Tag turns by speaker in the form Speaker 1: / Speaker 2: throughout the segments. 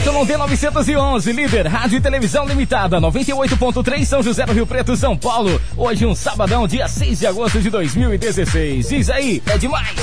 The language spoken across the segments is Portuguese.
Speaker 1: ZYD 911, líder, rádio e televisão limitada, 98.3 São José do Rio Preto, São Paulo. Hoje um sabadão, dia 6 de agosto de 2016. Diz aí, é demais.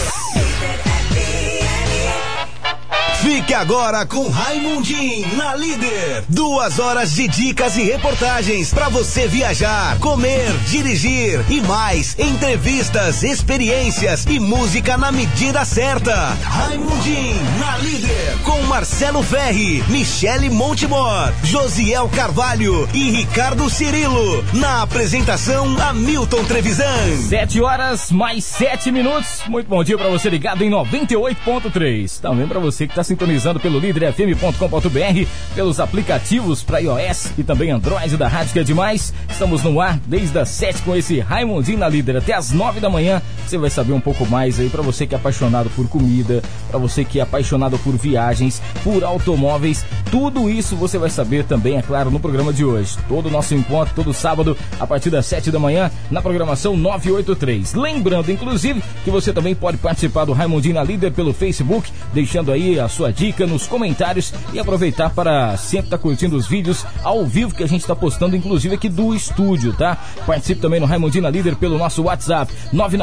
Speaker 2: Fique agora com Raimundinho na Líder. 2 horas de dicas e reportagens para você viajar, comer, dirigir e mais. Entrevistas, experiências e música na medida certa. Raimundinho na Líder com Marcelo Ferri, Michele Montemor, Josiel Carvalho e Ricardo Cirilo. Na apresentação, Hamilton Trevisan.
Speaker 1: 7 horas mais 7 minutos. Muito bom dia para você ligado em 98.3. Também para você que está sintonizando pelo líderfm.com.br, pelos aplicativos para iOS e também Android da Rádio Que é Demais. Estamos no ar desde as 7 com esse Raimundinho na Líder até as 9 da manhã. Você vai saber um pouco mais aí para você que é apaixonado por comida, para você que é apaixonado por viagens, por automóveis. Tudo isso você vai saber também, é claro, no programa de hoje. Todo o nosso encontro, todo sábado, a partir das 7 da manhã, na programação 983. Lembrando, inclusive, que você também pode participar do Raimundinho na Líder pelo Facebook, deixando aí a sua dica nos comentários e aproveitar para sempre estar curtindo os vídeos ao vivo que a gente está postando, inclusive aqui do estúdio, tá? Participe também no Raimundinho na Líder pelo nosso WhatsApp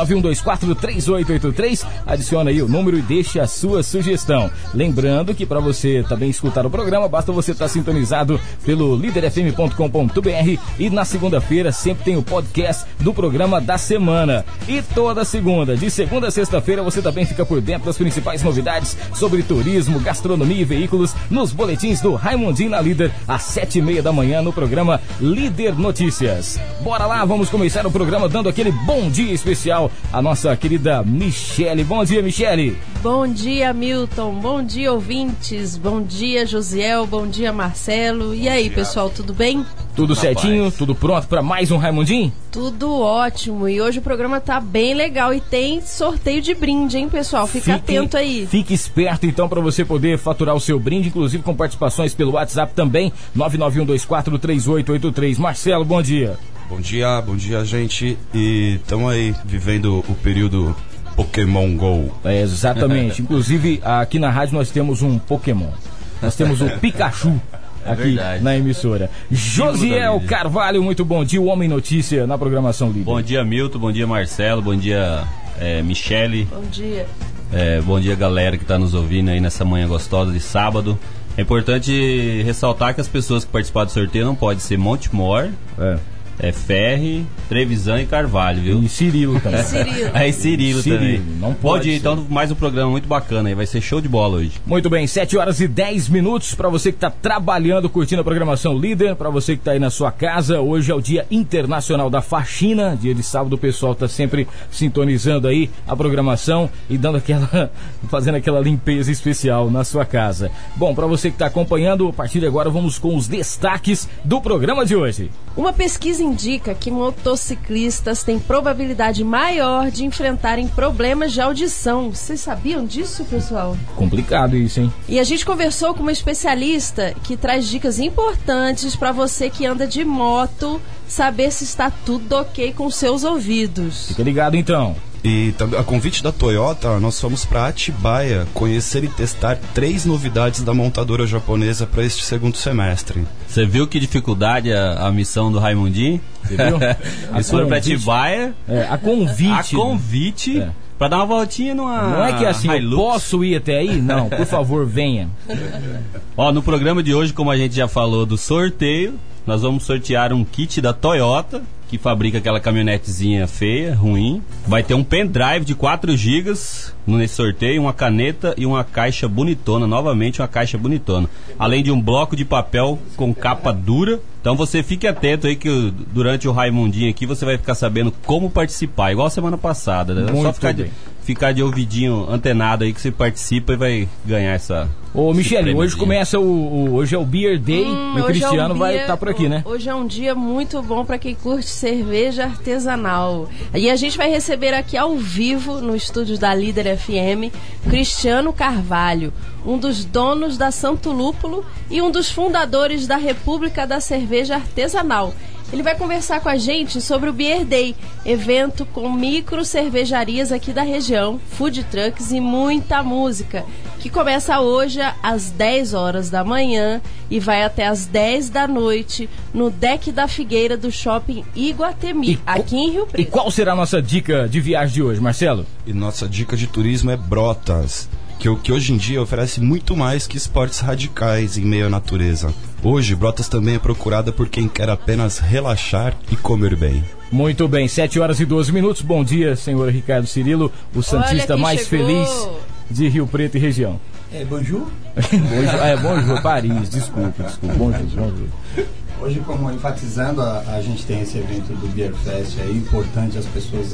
Speaker 1: 991243883. Adiciona aí o número e deixe a sua sugestão. Lembrando que para você também escutar o programa, basta você estar sintonizado pelo líderfm.com.br e na segunda-feira sempre tem o podcast do programa da semana. E toda segunda, de segunda a sexta-feira, você também fica por dentro das principais novidades sobre turismo, gastronomia e veículos nos boletins do Raimundinho na Líder às 7h30 da manhã no programa Líder Notícias. Bora lá, vamos começar o programa dando aquele bom dia especial à nossa querida Michele. Bom dia, Michele.
Speaker 3: Bom dia, Milton. Bom dia, ouvintes. Bom dia, Josiel. Bom dia, Marcelo. E aí, pessoal, tudo bem?
Speaker 1: Tudo certinho? Tudo pronto para mais um Raimundinho?
Speaker 3: Tudo ótimo. E hoje o programa tá bem legal e tem sorteio de brinde, hein, pessoal? Fique atento aí.
Speaker 1: Fique esperto, então, para você poder faturar o seu brinde, inclusive com participações pelo WhatsApp também, 991243883. Marcelo, bom dia.
Speaker 4: Bom dia, gente. E estamos aí vivendo o período Pokémon GO.
Speaker 1: É, exatamente. Inclusive, aqui na rádio nós temos um Pokémon. Nós temos o Pikachu. Aqui na emissora. Josiel Carvalho, muito bom dia, o Homem Notícia na programação Líder.
Speaker 5: Bom dia, Milton, bom dia, Marcelo, bom dia, Michele.
Speaker 3: Bom dia.
Speaker 5: Bom dia, galera que está nos ouvindo aí nessa manhã gostosa de sábado. É importante ressaltar que as pessoas que participaram do sorteio não podem ser Montemor, Ferri, Trevisan e Carvalho, viu?
Speaker 1: E Cirilo também.
Speaker 5: Cirilo também.
Speaker 1: Não pode ir,
Speaker 5: então mais um programa muito bacana aí, vai ser show de bola hoje.
Speaker 1: Muito bem, 7 horas e 10 minutos para você que está trabalhando, curtindo a programação Líder, para você que está aí na sua casa. Hoje é o Dia Internacional da Faxina, dia de sábado, o pessoal está sempre sintonizando aí a programação e fazendo aquela limpeza especial na sua casa. Bom, para você que está acompanhando, a partir de agora vamos com os destaques do programa de hoje.
Speaker 3: Uma pesquisa indica que motociclistas têm probabilidade maior de enfrentarem problemas de audição. Vocês sabiam disso, pessoal?
Speaker 1: Complicado isso, hein?
Speaker 3: E a gente conversou com uma especialista que traz dicas importantes para você que anda de moto saber se está tudo ok com seus ouvidos.
Speaker 1: Fica ligado, então.
Speaker 4: E a convite da Toyota, nós fomos para Atibaia conhecer e testar 3 novidades da montadora japonesa para este segundo semestre.
Speaker 5: Você viu que dificuldade a missão do Raimundinho? Você viu? Eles foram para Atibaia.
Speaker 1: A convite.
Speaker 5: Pra dar uma voltinha numa.
Speaker 1: Não é que assim,
Speaker 5: Hilux.
Speaker 1: Eu posso ir até aí? Não, por favor, venha.
Speaker 5: No programa de hoje, como a gente já falou do sorteio, nós vamos sortear um kit da Toyota, que fabrica aquela caminhonetezinha feia, ruim. Vai ter um pendrive de 4 GB nesse sorteio, uma caneta e uma caixa bonitona, novamente uma caixa bonitona. Além de um bloco de papel com capa dura. Então você fique atento aí que durante o Raimundinho aqui você vai ficar sabendo como participar, igual a semana passada, né?
Speaker 1: Muito
Speaker 5: só ficar de ouvidinho antenado aí que você participa e vai ganhar essa...
Speaker 1: Ô, Michele, hoje começa hoje é o Beer Day e o Cristiano vai estar por aqui, né?
Speaker 3: Hoje é um dia muito bom para quem curte cerveja artesanal. E a gente vai receber aqui ao vivo, no estúdio da Líder FM, Cristiano Carvalho, um dos donos da Santo Lúpulo e um dos fundadores da República da Cerveja Artesanal. Ele vai conversar com a gente sobre o Beer Day, evento com micro cervejarias aqui da região, food trucks e muita música. que começa hoje às 10 horas da manhã e vai até às 10 da noite no deck da Figueira do Shopping Iguatemi, aqui em Rio Preto.
Speaker 1: E qual será a nossa dica de viagem de hoje, Marcelo?
Speaker 4: E nossa dica de turismo é Brotas, que hoje em dia oferece muito mais que esportes radicais em meio à natureza. Hoje, Brotas também é procurada por quem quer apenas relaxar e comer bem.
Speaker 1: Muito bem, 7 horas e 12 minutos. Bom dia, senhor Ricardo Cirilo, o santista mais feliz de Rio Preto e região.
Speaker 6: Bonjour?
Speaker 1: Bonjour, Paris, desculpa, bonjour.
Speaker 6: Hoje, como enfatizando, a gente tem esse evento do Beer Fest, é importante as pessoas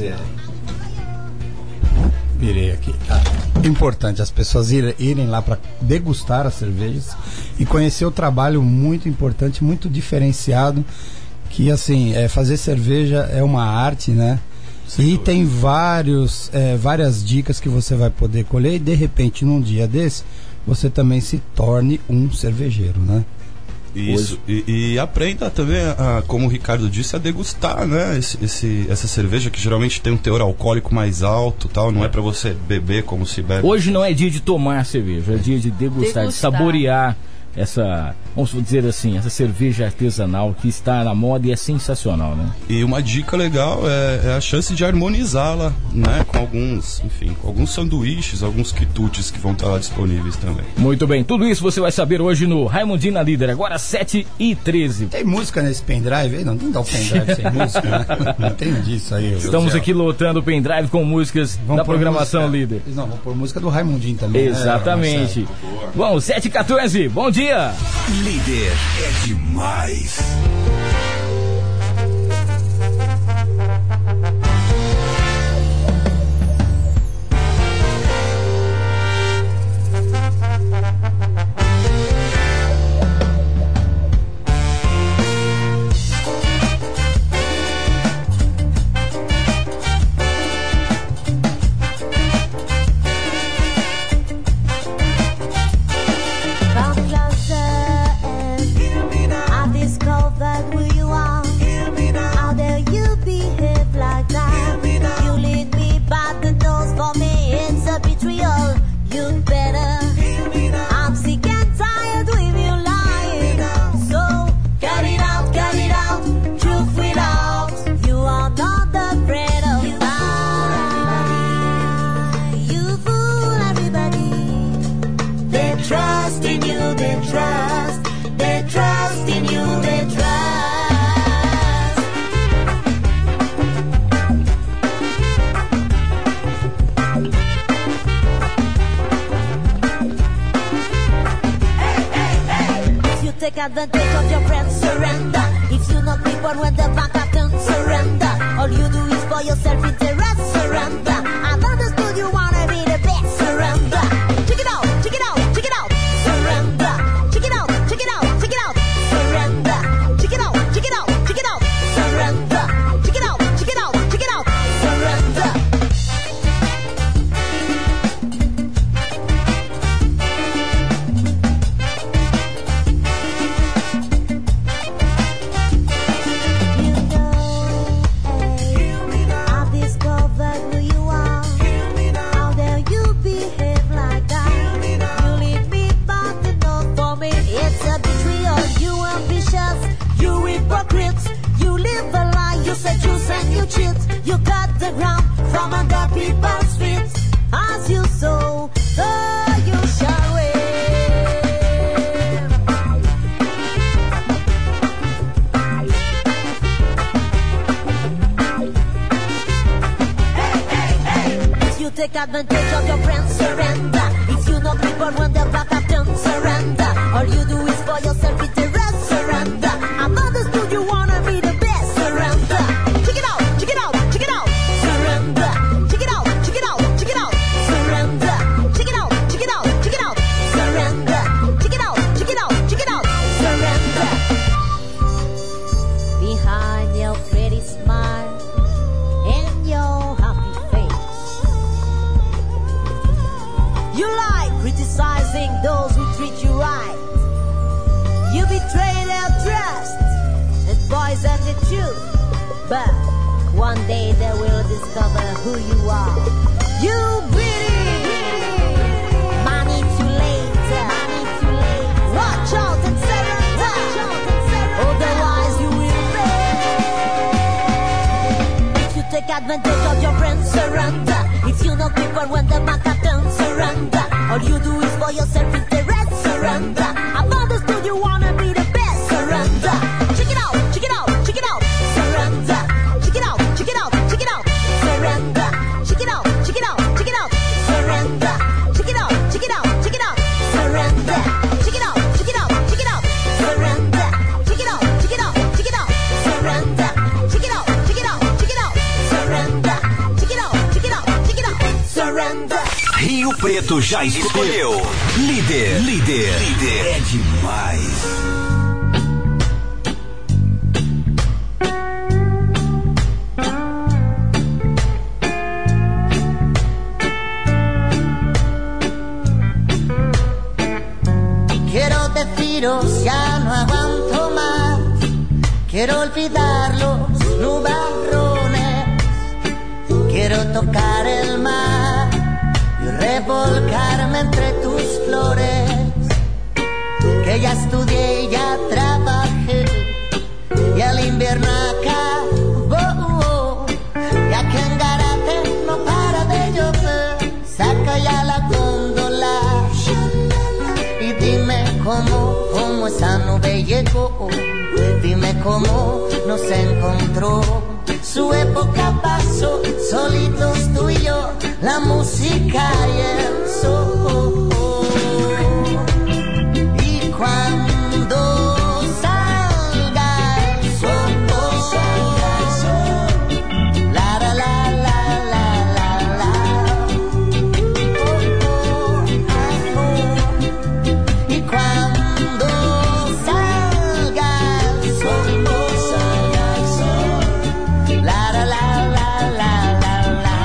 Speaker 6: virei aqui. Importante as pessoas irem lá para degustar as cervejas e conhecer o trabalho muito importante, muito diferenciado, que assim, fazer cerveja é uma arte, né? E tem várias dicas que você vai poder colher e de repente num dia desse você também se torne um cervejeiro, né?
Speaker 4: Isso, e aprenda também, como o Ricardo disse, a degustar, né? Essa cerveja que geralmente tem um teor alcoólico mais alto, tal, não é para você beber como se bebe.
Speaker 1: Hoje não é dia de tomar cerveja, é dia de degustar. De saborear essa, vamos dizer assim, essa cerveja artesanal que está na moda e é sensacional, né?
Speaker 4: E uma dica legal é a chance de harmonizá-la, né? Com alguns sanduíches, alguns quitutes que vão estar lá disponíveis também.
Speaker 1: Muito bem, tudo isso você vai saber hoje no Raimundinho na Líder, agora 7h13.
Speaker 6: Tem música nesse pendrive aí? Não tem que dar o pendrive sem música, né? Não tem disso aí.
Speaker 1: Estamos aqui lotando o pendrive com músicas da programação Líder.
Speaker 6: Não, vamos pôr música do Raimundinho também.
Speaker 1: Exatamente.
Speaker 6: Né?
Speaker 1: Bom, 7h14, bom dia!
Speaker 2: Líder é demais.
Speaker 7: Advantage of your friends, surrender. If you not people when the bank turn, surrender. All you do is for your self-interest, surrender. I've understood you wanna be the best, surrender. Check it out, check it out, check it out, surrender. Check it out, check it out, check it out, surrender. Check it out, check it out, check it out, surrender. Check it out, check it out, check it out, surrender. You cut the ground from under people's feet. As you sow, so you shall reap. If you take advantage of your friends, surrender. If you not people when the back up turn, surrender. All you do is for yourself, interest, surrender. I've understood you wanna be the best, surrender. Check it out, check it out, check it out, surrender. Check it out, check it out, check it out, surrender. Check it out, check it out, check it out, surrender. Check it out, check it out, check it out, surrender. Behind your pretty smile and your happy face, you like criticizing those who treat you right. You betray their trust and poison the truth. But one day they will discover who you are. You greedy, money to advantage of your friends, surrender. If you no people when the back up done, surrender. All you do is for yourself interest, surrender. I've understood you wanna be the best, surrender. Check it out, check it out, check it out, surrender. Check it out, check it out, check it out, surrender. Check it out, check it out, check it out, surrender. Check it out, check it out, check it out, surrender. Check it out, check it out, check it out, surrender. Check it out, check it out, check it out, surrender. Check it out, check it out, check it out, surrender. Check it out, check it out, check it out, surrender.
Speaker 2: Rio Preto já escolheu. Líder é demais.
Speaker 8: Quiero deciros, ya no aguanto más. Quiero olvidar los nubarrones. Quiero tocar el mar y revolcarme entre tus flores. Que ya estudié y ya trabajé y el invierno acabó. Ya que en Garate no para de llover. Saca ya la góndola y dime cómo esa nube llegó. Dime cómo nos encontró. Su época pasó, solitos tú y yo, la música y el sol. Y cuando salga el sol, la la la la la la la. Y cuando salga el sol, la la la la la la la.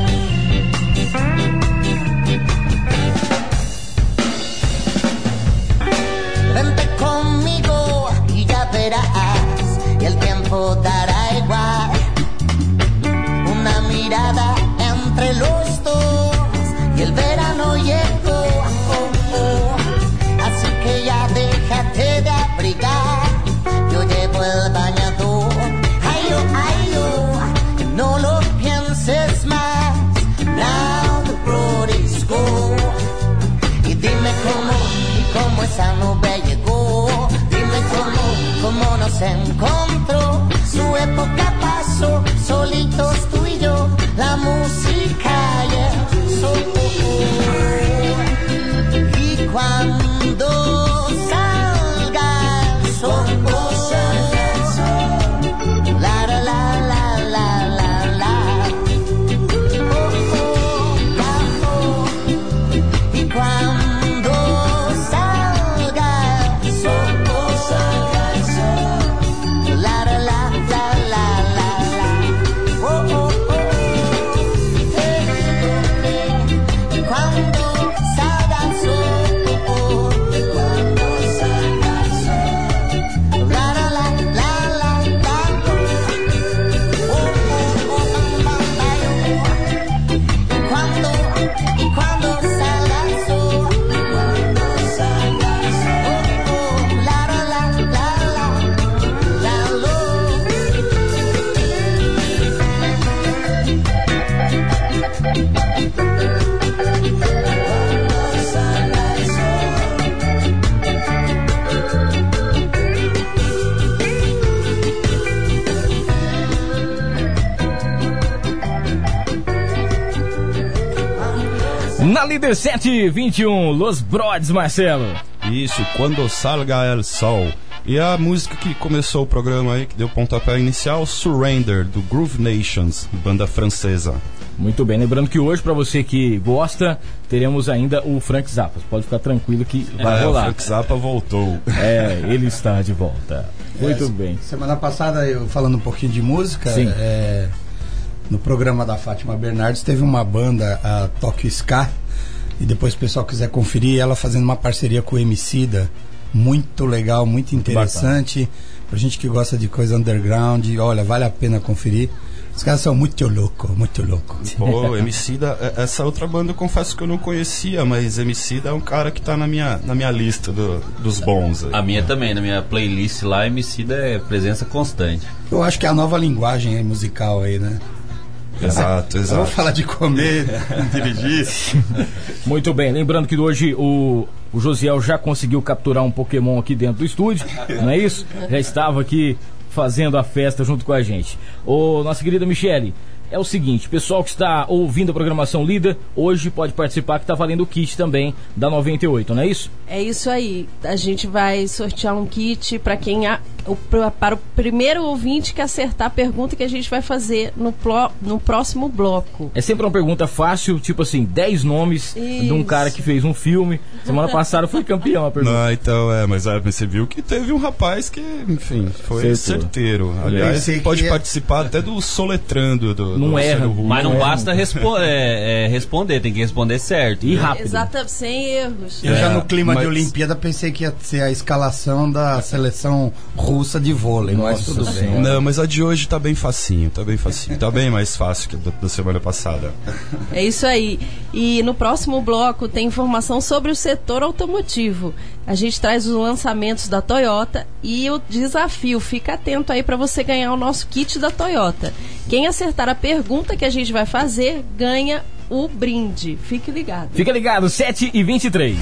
Speaker 8: Vente conmigo y ya verás, y el tiempo dará igual. Una mirada entre los dos y el verano llegó. Así que ya déjate de abrigar, yo llevo el bañador. Ay yo, no lo pienses más. Now the road is gone. Y dime cómo esa nube llegó. Dime cómo nos encontró. Su época pasó, solitos tú y yo, la música y el sol. Y cuando salga el sol, la la la la la la la. Y cuando salga el sol, la la la la la la la. Y cuando salga el sol, la la la la la la. Y cuando salga el sol, la la la la la la.
Speaker 1: Na líder 721, Los Brods, Marcelo.
Speaker 4: Isso, Quando Salga el Sol. E a música que começou o programa aí, que deu pontapé inicial, Surrender, do Groove Nations, banda francesa.
Speaker 1: Muito bem, lembrando que hoje, pra você que gosta, teremos ainda o Frank Zappa. Pode ficar tranquilo que vai rolar.
Speaker 4: O Frank Zappa voltou.
Speaker 1: Ele está de volta. Muito bem.
Speaker 6: Semana passada, eu falando um pouquinho de música,
Speaker 1: Sim.
Speaker 6: No programa da Fátima Bernardes teve uma banda, a Tokyo Ska, e depois se o pessoal quiser conferir, ela fazendo uma parceria com o Emicida, muito legal, muito interessante, pra gente que gosta de coisa underground, olha, vale a pena conferir. Os caras são muito loucos, muito loucos.
Speaker 4: Pô, Emicida, essa outra banda eu confesso que eu não conhecia, mas Emicida é um cara que tá na minha lista dos bons. Aí.
Speaker 5: A minha também, na minha playlist lá, Emicida é presença constante.
Speaker 6: Eu acho que é a nova linguagem aí, musical aí, né?
Speaker 4: Exato, exato.
Speaker 6: Vamos falar de comer, dirigir.
Speaker 1: Muito bem, lembrando que hoje o Josiel já conseguiu capturar um Pokémon aqui dentro do estúdio, não é isso? Já estava aqui fazendo a festa junto com a gente. Ô, nossa querida Michele, é o seguinte, pessoal que está ouvindo a programação Líder, hoje pode participar, que está valendo o kit também da 98, não é isso?
Speaker 3: É isso aí. A gente vai sortear um kit para para o primeiro ouvinte que acertar a pergunta que a gente vai fazer no próximo bloco.
Speaker 1: É sempre uma pergunta fácil, tipo assim, 10 nomes de um cara que fez um filme. Semana passada foi campeão a pergunta.
Speaker 4: Não, então, mas você viu que teve um rapaz que, enfim, foi certeiro. Aliás, pode participar até do soletrando do
Speaker 1: não erra,
Speaker 5: mas não basta responder, tem que responder certo.
Speaker 1: E rápido.
Speaker 3: Exatamente, sem erros.
Speaker 6: Eu já no clima de Olimpíada pensei que ia ser a escalação da seleção russa de vôlei, mas tudo bem.
Speaker 4: Não, mas a de hoje tá bem facinho. Tá bem mais fácil que da semana passada.
Speaker 3: É isso aí. E no próximo bloco tem informação sobre o setor automotivo. A gente traz os lançamentos da Toyota e o desafio. Fica atento aí para você ganhar o nosso kit da Toyota. Quem acertar a pergunta que a gente vai fazer, ganha o brinde. Fique ligado.
Speaker 1: Fica ligado, 7h23.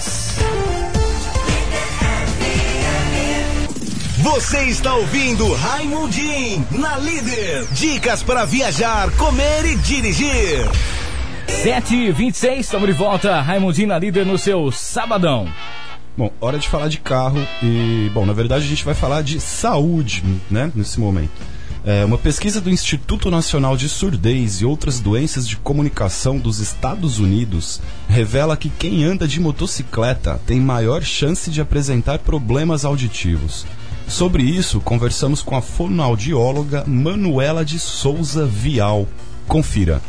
Speaker 2: Você está ouvindo Raimundinho na Líder. Dicas para viajar, comer e dirigir.
Speaker 1: 7h26, estamos de volta. Raimundinho na Líder no seu sabadão.
Speaker 4: Bom, hora de falar de carro e, na verdade a gente vai falar de saúde, né, nesse momento. Uma pesquisa do Instituto Nacional de Surdez e Outras Doenças de Comunicação dos Estados Unidos revela que quem anda de motocicleta tem maior chance de apresentar problemas auditivos. Sobre isso, conversamos com a fonoaudióloga Manuela de Souza Vial. Confira.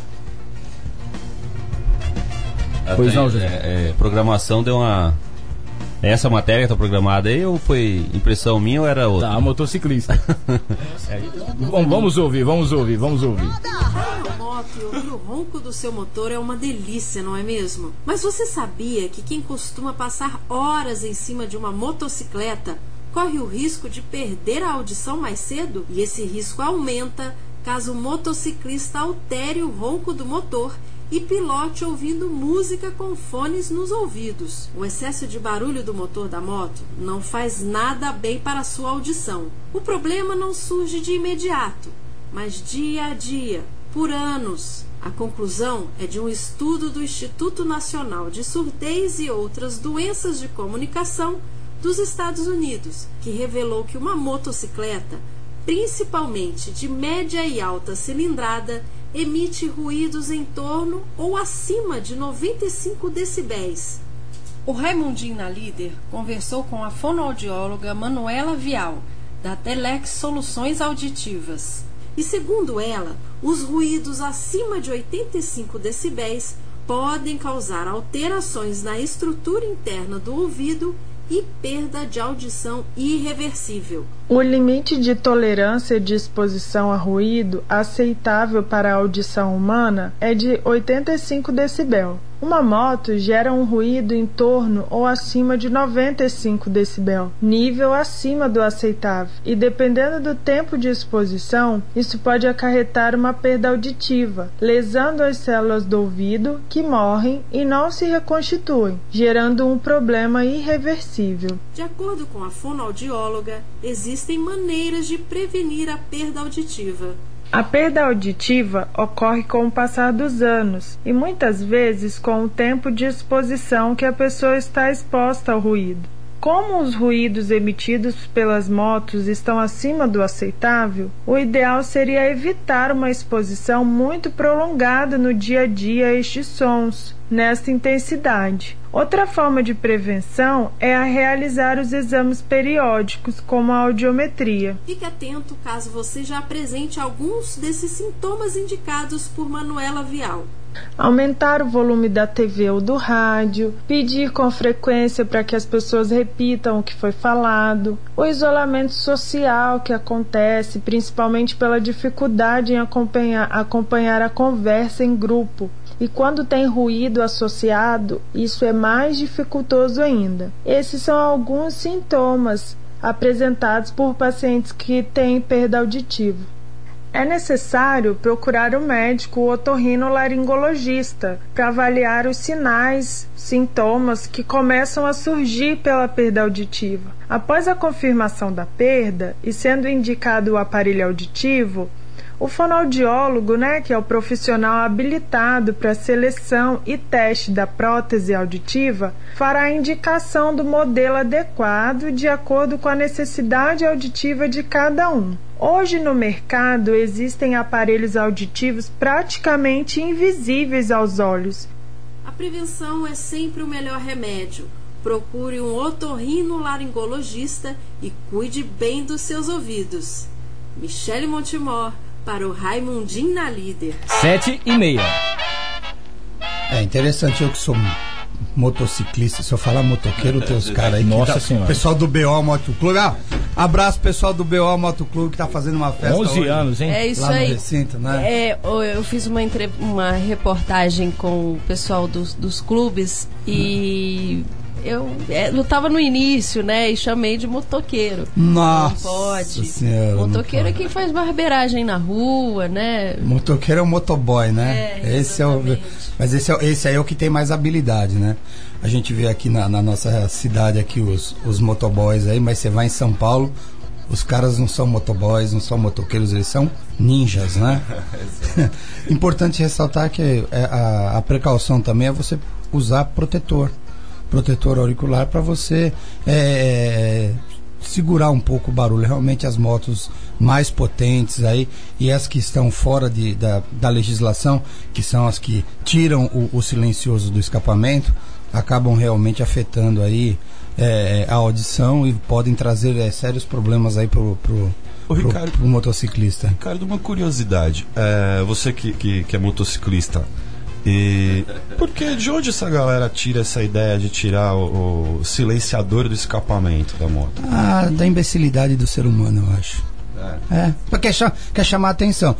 Speaker 1: Pois não, José.
Speaker 5: Programação deu uma... Essa matéria está programada aí ou foi impressão minha ou era outra?
Speaker 1: Tá, motociclista. Bom, vamos ouvir.
Speaker 9: A moto e ouvir o ronco do seu motor é uma delícia, não é mesmo? Mas você sabia que quem costuma passar horas em cima de uma motocicleta corre o risco de perder a audição mais cedo? E esse risco aumenta caso o motociclista altere o ronco do motor e pilote ouvindo música com fones nos ouvidos. O excesso de barulho do motor da moto não faz nada bem para a sua audição. O problema não surge de imediato, mas dia a dia, por anos. A conclusão é de um estudo do Instituto Nacional de Surdez e Outras Doenças de Comunicação dos Estados Unidos, que revelou que uma motocicleta, principalmente de média e alta cilindrada, emite ruídos em torno ou acima de 95 decibéis. O Raimundinho na Líder conversou com a fonoaudióloga Manuela Vial, da Telex Soluções Auditivas. E segundo ela, os ruídos acima de 85 decibéis podem causar alterações na estrutura interna do ouvido e perda de audição irreversível.
Speaker 10: O limite de tolerância de exposição a ruído aceitável para a audição humana é de 85 decibel. Uma moto gera um ruído em torno ou acima de 95 decibel, nível acima do aceitável, e dependendo do tempo de exposição, isso pode acarretar uma perda auditiva, lesando as células do ouvido, que morrem e não se reconstituem, gerando um problema irreversível.
Speaker 9: De acordo com a fonoaudióloga, existem maneiras de prevenir a perda auditiva.
Speaker 10: A perda auditiva ocorre com o passar dos anos e muitas vezes com o tempo de exposição que a pessoa está exposta ao ruído. Como os ruídos emitidos pelas motos estão acima do aceitável, o ideal seria evitar uma exposição muito prolongada no dia a dia a estes sons, nesta intensidade. Outra forma de prevenção é a realizar os exames periódicos, como a audiometria.
Speaker 9: Fique atento caso você já apresente alguns desses sintomas indicados por Manuela Vial.
Speaker 10: Aumentar o volume da TV ou do rádio, pedir com frequência para que as pessoas repitam o que foi falado, o isolamento social que acontece principalmente pela dificuldade em acompanhar a conversa em grupo. E quando tem ruído associado, isso é mais dificultoso ainda. Esses são alguns sintomas apresentados por pacientes que têm perda auditiva. É necessário procurar o médico otorrinolaringologista para avaliar os sinais, sintomas que começam a surgir pela perda auditiva. Após a confirmação da perda e sendo indicado o aparelho auditivo, o fonoaudiólogo, que é o profissional habilitado para seleção e teste da prótese auditiva, fará a indicação do modelo adequado de acordo com a necessidade auditiva de cada um. Hoje no mercado existem aparelhos auditivos praticamente invisíveis aos olhos.
Speaker 9: A prevenção é sempre o melhor remédio. Procure um otorrinolaringologista e cuide bem dos seus ouvidos. Michele Montemor, para o Raimundinho na Líder.
Speaker 1: 7:30.
Speaker 6: É interessante, eu que sou motociclista, se eu falar motoqueiro, tem os caras aí.
Speaker 1: Nossa Senhora.
Speaker 6: Pessoal do BO Motoclube. Abraço pessoal do BO Motoclube que tá fazendo uma festa
Speaker 1: 11
Speaker 6: hoje,
Speaker 1: anos, hein?
Speaker 3: É isso
Speaker 6: lá
Speaker 3: aí.
Speaker 6: no recinto, né?
Speaker 3: Eu fiz uma reportagem com o pessoal dos clubes e eu tava no início, e chamei de motoqueiro.
Speaker 6: Nossa
Speaker 3: não pode.
Speaker 6: Senhora,
Speaker 3: Motoqueiro é quem faz barbeiragem na rua,
Speaker 6: Motoqueiro é o motoboy, né? Mas esse aí é o que tem mais habilidade, né? A gente vê aqui na nossa cidade aqui os motoboys aí, mas você vai em São Paulo, os caras não são motoboys, não são motoqueiros, eles são ninjas, né? Importante ressaltar que a precaução também é você usar protetor auricular para você segurar um pouco o barulho. Realmente as motos mais potentes aí e as que estão fora da legislação, que são as que tiram o silencioso do escapamento, acabam realmente afetando aí a audição e podem trazer sérios problemas aí pro motociclista.
Speaker 4: Ricardo, uma curiosidade, você que é motociclista, e de onde essa galera tira essa ideia de tirar o silenciador do escapamento da moto?
Speaker 6: Da imbecilidade do ser humano, eu acho. Porque quer chamar atenção.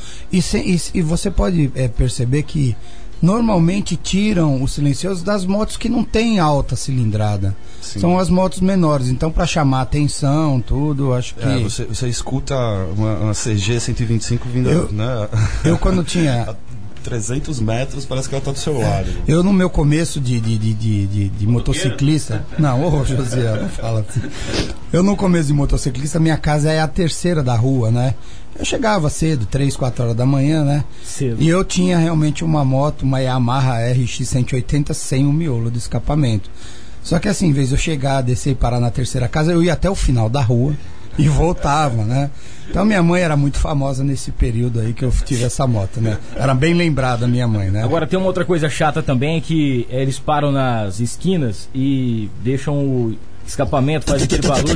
Speaker 6: E você pode perceber que normalmente tiram o silencioso das motos que não tem alta cilindrada. Sim. São as motos menores. Então, para chamar atenção, tudo, acho que...
Speaker 4: Você escuta uma CG 125 vindo...
Speaker 6: Eu quando tinha...
Speaker 4: 300 metros, parece que ela está do seu lado.
Speaker 6: Eu no meu começo de motociclista... Não, José, não fala assim. Eu no começo de motociclista, minha casa é a terceira da rua, né? Eu chegava cedo, 3, 4 horas da manhã, né? Cedo. E eu tinha realmente uma moto, uma Yamaha RX 180 sem o miolo do escapamento. Só que assim, em vez de eu chegar, descer e parar na terceira casa, eu ia até o final da rua e voltava, né? Então minha mãe era muito famosa nesse período aí que eu tive essa moto, né? Era bem lembrada a minha mãe, né?
Speaker 1: Agora tem uma outra coisa chata também, que eles param nas esquinas e deixam o escapamento, faz aquele barulho,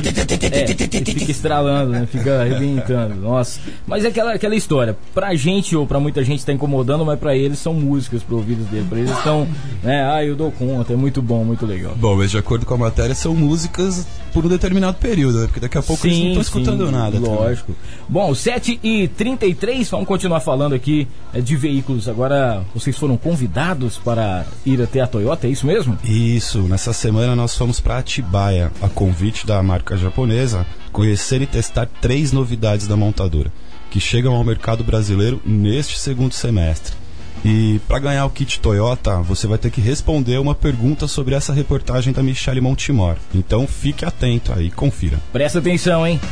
Speaker 1: e fica estralando, né? Fica arrebentando, nossa. Mas é aquela história, pra gente ou pra muita gente tá incomodando, mas pra eles são músicas pro ouvido dele, pra eles estão, eu dou conta, é muito bom, muito legal.
Speaker 4: Bom, mas de acordo com a matéria, são músicas por um determinado período, né? Porque daqui a pouco eles não estão escutando nada.
Speaker 1: Lógico. Bom, 7h33, vamos continuar falando aqui de veículos. Agora, vocês foram convidados para ir até a Toyota, é isso mesmo?
Speaker 4: Isso, nessa semana nós fomos para Atibaia, a convite da marca japonesa, conhecer e testar 3 novidades da montadora, que chegam ao mercado brasileiro neste segundo semestre. E para ganhar o kit Toyota, você vai ter que responder uma pergunta sobre essa reportagem da Michele Montemor. Então fique atento aí, confira.
Speaker 1: Presta atenção, hein?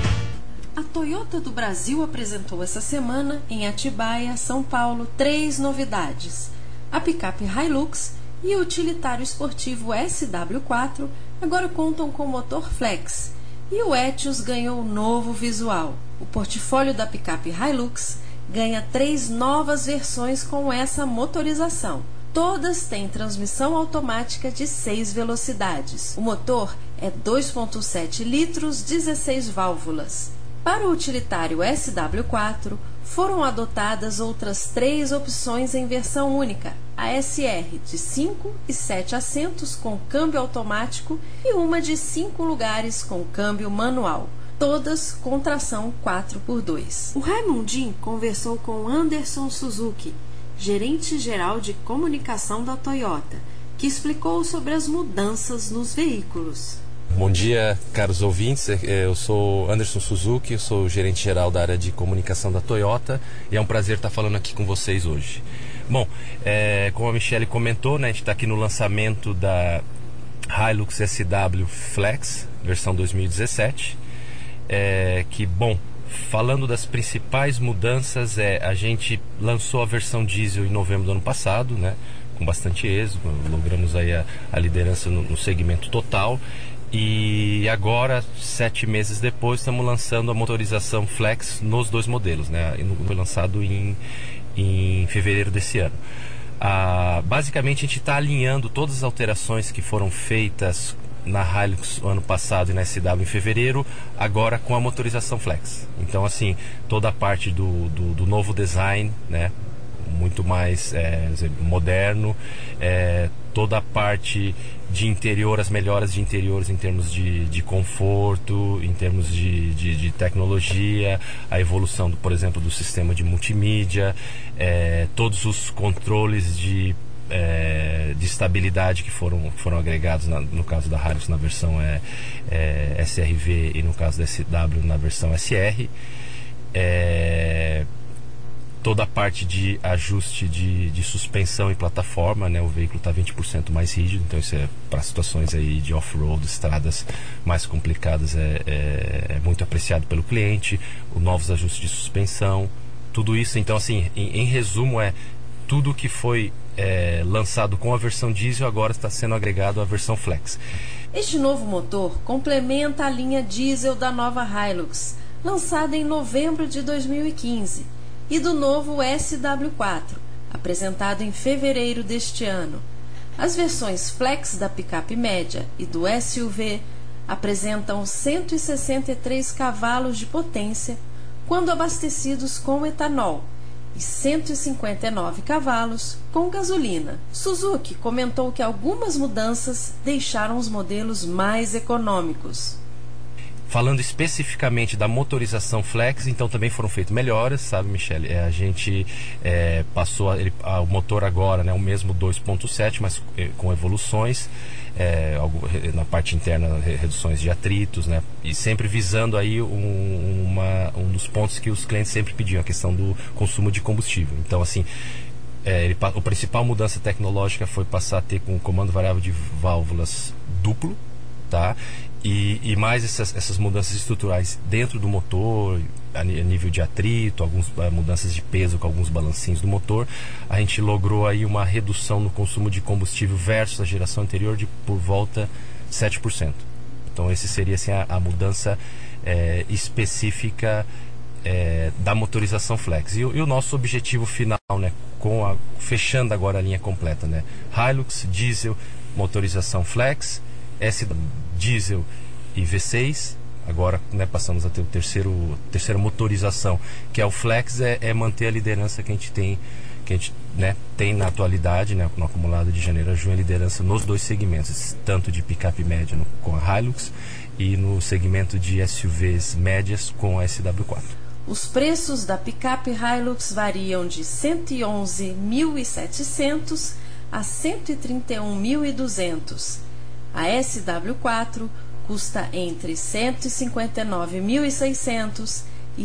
Speaker 9: A Toyota do Brasil apresentou essa semana, em Atibaia, São Paulo, 3 novidades. A picape Hilux e o utilitário esportivo SW4 agora contam com motor flex. E o Etios ganhou um novo visual. O portfólio da picape Hilux ganha 3 novas versões com essa motorização. Todas têm transmissão automática de 6 velocidades. O motor é 2,7 litros, 16 válvulas. Para o utilitário SW4, foram adotadas outras 3 opções em versão única. A SR de 5 e 7 assentos com câmbio automático e uma de 5 lugares com câmbio manual. Todas com tração 4x2. O Raimundinho conversou com Anderson Suzuki, gerente-geral de comunicação da Toyota, que explicou sobre as mudanças nos veículos.
Speaker 11: Bom dia, caros ouvintes. Eu sou Anderson Suzuki, eu sou gerente-geral da área de comunicação da Toyota e é um prazer estar falando aqui com vocês hoje. Bom, como a Michele comentou, né, a gente está aqui no lançamento da Hilux SW Flex, versão 2017, falando das principais mudanças, a gente lançou a versão diesel em novembro do ano passado, né, com bastante êxito, logramos aí a liderança no segmento total. E agora, 7 meses depois, estamos lançando a motorização Flex nos 2 modelos, né? Foi lançado em fevereiro desse ano. Basicamente, a gente está alinhando todas as alterações que foram feitas na Hilux ano passado e na SW em fevereiro, agora com a motorização Flex. Então, assim, toda a parte do novo design, né? Muito mais moderno, toda a parte de interior, as melhoras de interiores em termos de conforto, em termos de tecnologia, a evolução, por exemplo, do sistema de multimídia, todos os controles de estabilidade que foram agregados no caso da Hilux na versão SRV e no caso da SW na versão SR. Toda a parte de ajuste de suspensão e plataforma, né? O veículo está 20% mais rígido, então isso para situações aí de off-road, estradas mais complicadas, é muito apreciado pelo cliente. Os novos ajustes de suspensão, tudo isso. Então, assim, em resumo, tudo que foi lançado com a versão diesel agora está sendo agregado à versão Flex.
Speaker 3: Este novo motor complementa a linha diesel da nova Hilux, lançada em novembro de 2015. E do novo SW4, apresentado em fevereiro deste ano. As versões Flex da picape média e do SUV apresentam 163 cavalos de potência quando abastecidos com etanol e 159 cavalos com gasolina. Suzuki comentou que algumas mudanças deixaram os modelos mais econômicos.
Speaker 11: Falando especificamente da motorização Flex, então também foram feitas melhoras, sabe, Michele? A gente passou o motor agora, né, o mesmo 2.7, mas com evoluções, na parte interna, reduções de atritos, né? E sempre visando aí um dos pontos que os clientes sempre pediam, a questão do consumo de combustível. Então, assim, a principal mudança tecnológica foi passar a ter com o comando variável de válvulas duplo, tá? E mais essas mudanças estruturais dentro do motor, a nível de atrito, algumas mudanças de peso com alguns balancinhos do motor, a gente logrou aí uma redução no consumo de combustível versus a geração anterior de por volta 7%. Então esse seria assim, a mudança específica da motorização Flex. E o nosso objetivo final, né, fechando agora a linha completa, né, Hilux, diesel, motorização Flex, SW diesel e V6, agora, né, passamos a ter terceira motorização, que é o Flex, manter a liderança que a gente tem, né, tem na atualidade, né, no acumulado de janeiro a junho, a liderança nos 2 segmentos, tanto de picape média com a Hilux e no segmento de SUVs médias com a SW4.
Speaker 3: Os preços da picape Hilux variam de 111.700 a 131.200. A SW4 custa entre 159.600 e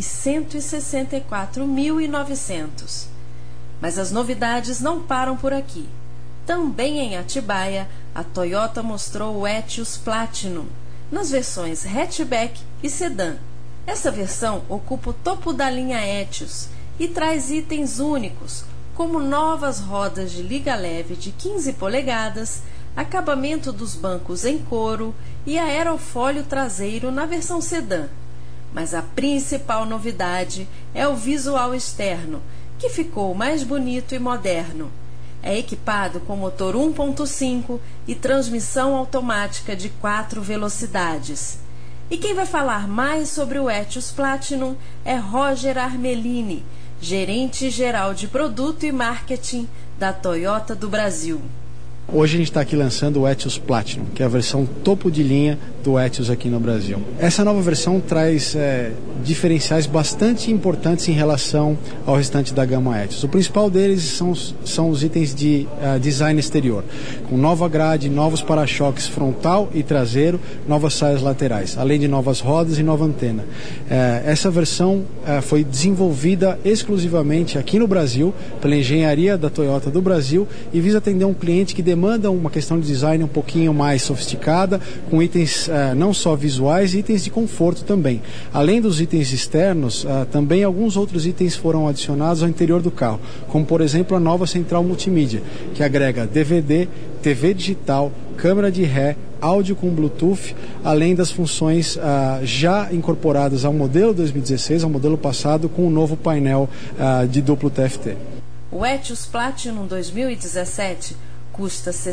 Speaker 3: 164.900. Mas as novidades não param por aqui. Também em Atibaia, a Toyota mostrou o Etios Platinum, nas versões hatchback e sedã. Essa versão ocupa o topo da linha Etios e traz itens únicos, como novas rodas de liga leve de 15 polegadas, acabamento dos bancos em couro e aerofólio traseiro na versão sedã. Mas a principal novidade é o visual externo, que ficou mais bonito e moderno. É equipado com motor 1.5 e transmissão automática de 4 velocidades. E quem vai falar mais sobre o Etios Platinum é Roger Armelini, gerente geral de produto e marketing da Toyota do Brasil.
Speaker 12: Hoje a gente está aqui lançando o Etios Platinum, que é a versão topo de linha do Etios aqui no Brasil. Essa nova versão traz diferenciais bastante importantes em relação ao restante da gama Etios. O principal deles são os itens de design exterior, com nova grade, novos para-choques frontal e traseiro, novas saias laterais, além de novas rodas e nova antena. Essa versão foi desenvolvida exclusivamente aqui no Brasil, pela engenharia da Toyota do Brasil, e visa atender um cliente que demanda uma questão de design um pouquinho mais sofisticada, com itens não só visuais, itens de conforto também. Além dos itens externos, também alguns outros itens foram adicionados ao interior do carro, como por exemplo a nova central multimídia, que agrega DVD, TV digital, câmera de ré, áudio com Bluetooth, além das funções já incorporadas ao modelo 2016, ao modelo passado, com o novo painel de duplo TFT.
Speaker 3: O Etios Platinum 2017 custa R$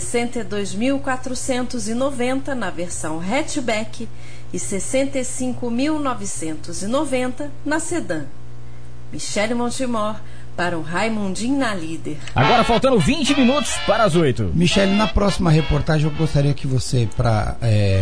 Speaker 3: 62.490 na versão hatchback e R$ 65.990 na sedã. Michele Montemor para o Raimundinho na Líder.
Speaker 1: Agora faltando 20 minutos para as 8.
Speaker 6: Michele, na próxima reportagem eu gostaria que você, para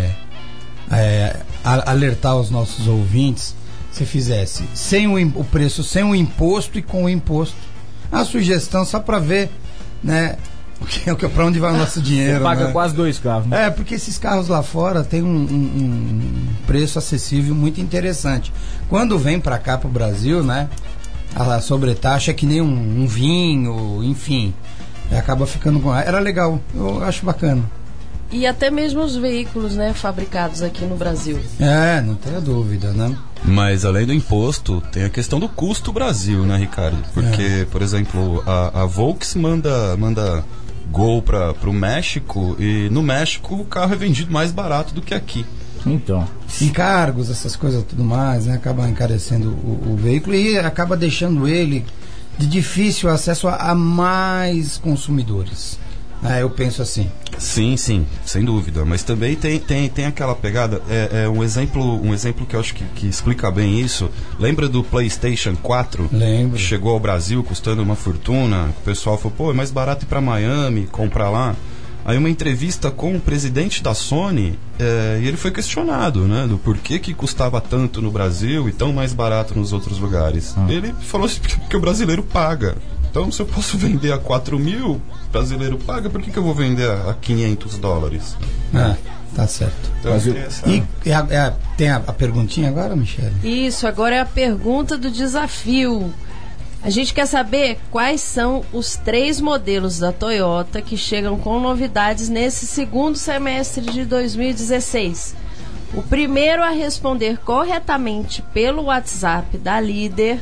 Speaker 6: alertar os nossos ouvintes, você fizesse sem o preço, sem o imposto e com o imposto. A sugestão só para ver, né, para onde vai o nosso dinheiro.
Speaker 1: Você paga, né? Quase 2 carros, né?
Speaker 6: Porque esses carros lá fora tem um preço acessível muito interessante. Quando vem para cá, para o Brasil, né, a sobretaxa é que nem um vinho, enfim, acaba ficando com... Era legal, eu acho bacana.
Speaker 3: E até mesmo os veículos, né, fabricados aqui no Brasil.
Speaker 6: Não tenha dúvida, né?
Speaker 4: Mas além do imposto, tem a questão do custo Brasil, né, Ricardo? Porque, por exemplo, a Volks manda Gol para o México, e no México o carro é vendido mais barato do que aqui.
Speaker 1: Então,
Speaker 6: encargos, essas coisas tudo mais, né, acaba encarecendo o veículo e acaba deixando ele de difícil acesso a mais consumidores. Eu penso assim.
Speaker 4: Sim, sem dúvida. Mas também tem aquela pegada. Um exemplo que eu acho que explica bem isso. Lembra do PlayStation 4?
Speaker 6: Lembro.
Speaker 4: Chegou ao Brasil custando uma fortuna. O pessoal falou, pô, é mais barato ir pra Miami, comprar lá. Aí uma entrevista com o presidente da Sony, e ele foi questionado, né, do porquê que custava tanto no Brasil e tão mais barato nos outros lugares. Ele falou assim, porque o brasileiro paga. Então, se eu posso vender a 4 mil, o brasileiro paga, por que eu vou vender a $500?
Speaker 6: Tá certo.
Speaker 4: Então,
Speaker 6: tem a perguntinha agora, Michele?
Speaker 3: Isso, agora é a pergunta do desafio. A gente quer saber quais são os 3 modelos da Toyota que chegam com novidades nesse segundo semestre de 2016. O primeiro a responder corretamente pelo WhatsApp da Líder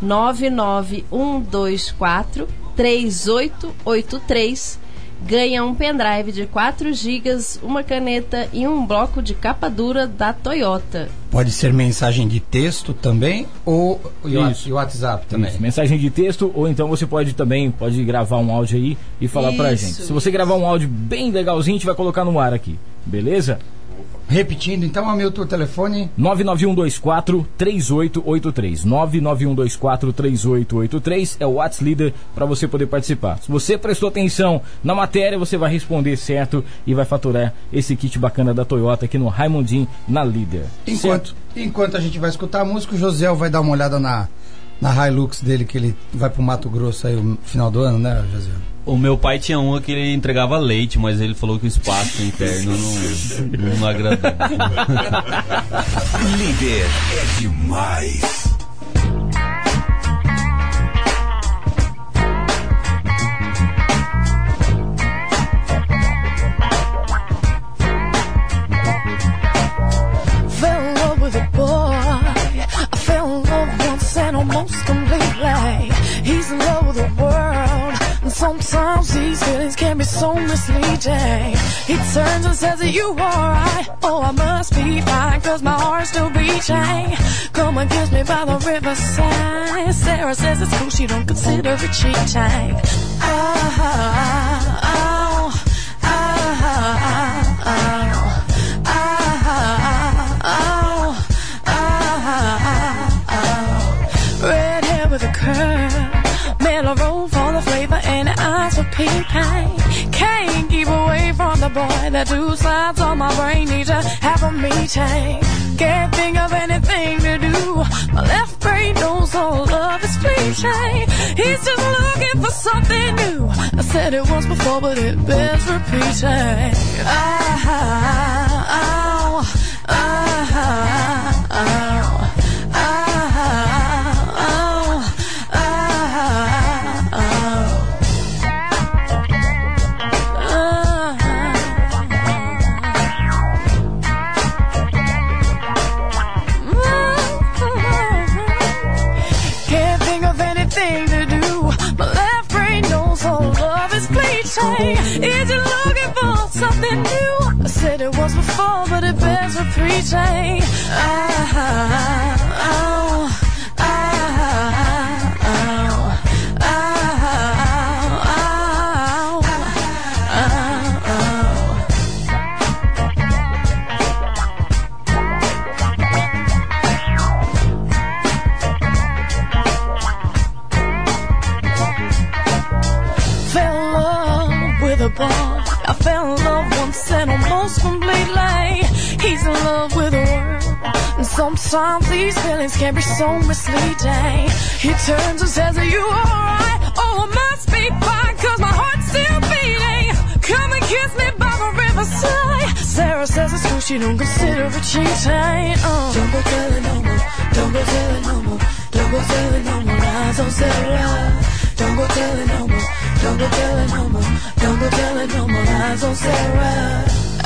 Speaker 3: 991243883 ganha um pendrive de 4 GB, uma caneta e um bloco de capa dura da Toyota.
Speaker 6: Pode ser mensagem de texto também ou e WhatsApp também?
Speaker 1: Isso, mensagem de texto, ou então você pode gravar um áudio aí e falar pra gente. Se você gravar um áudio bem legalzinho, a gente vai colocar no ar aqui, beleza?
Speaker 6: Repetindo, então, o meu telefone
Speaker 1: 991243883 991243883 é o WhatsApp Líder para você poder participar. Se você prestou atenção na matéria, você vai responder certo e vai faturar esse kit bacana da Toyota aqui no Raimundinho na Líder.
Speaker 6: Enquanto a gente vai escutar a música, o José vai dar uma olhada na Hilux dele, que ele vai pro Mato Grosso aí no final do ano, né, José?
Speaker 5: O meu pai tinha uma que ele entregava leite, mas ele falou que o espaço interno não agradou.
Speaker 2: Líder é demais.
Speaker 13: Fell in love with a boy. I fell in love once and almost completely. He's in love with the world. And sometimes these feelings can be so misleading. He turns and says, are you alright? Oh, I must be fine, cause my heart's still beating. Come and kiss me by the riverside. Sarah says it's cool, she don't consider it cheating. Red hair with a curl, mellow roll for the flavor, and eyes for pink pain. Can't keep away boy, the two sides of my brain need to have a meeting. Can't think of anything to do. My left brain knows all of his fleeting. He's just looking for something new. I said it once before, but it bears repeating. Is you looking for something new? I said it was before, but it bears repeating. I fell in love once and almost completely. He's in love with the world, and sometimes these feelings can be so misleading. He turns and says, are you alright? Oh, I must be fine, cause my heart's still beating. Come and kiss me by the riverside. Sarah says it's true, she don't consider it cheating. Don't go tell it no more, don't go tell it no more, don't go tell it no more, lies on Sarah. Don't go tell it no more, don't go tell it no more, don't go tell it no more, lies on Sarah.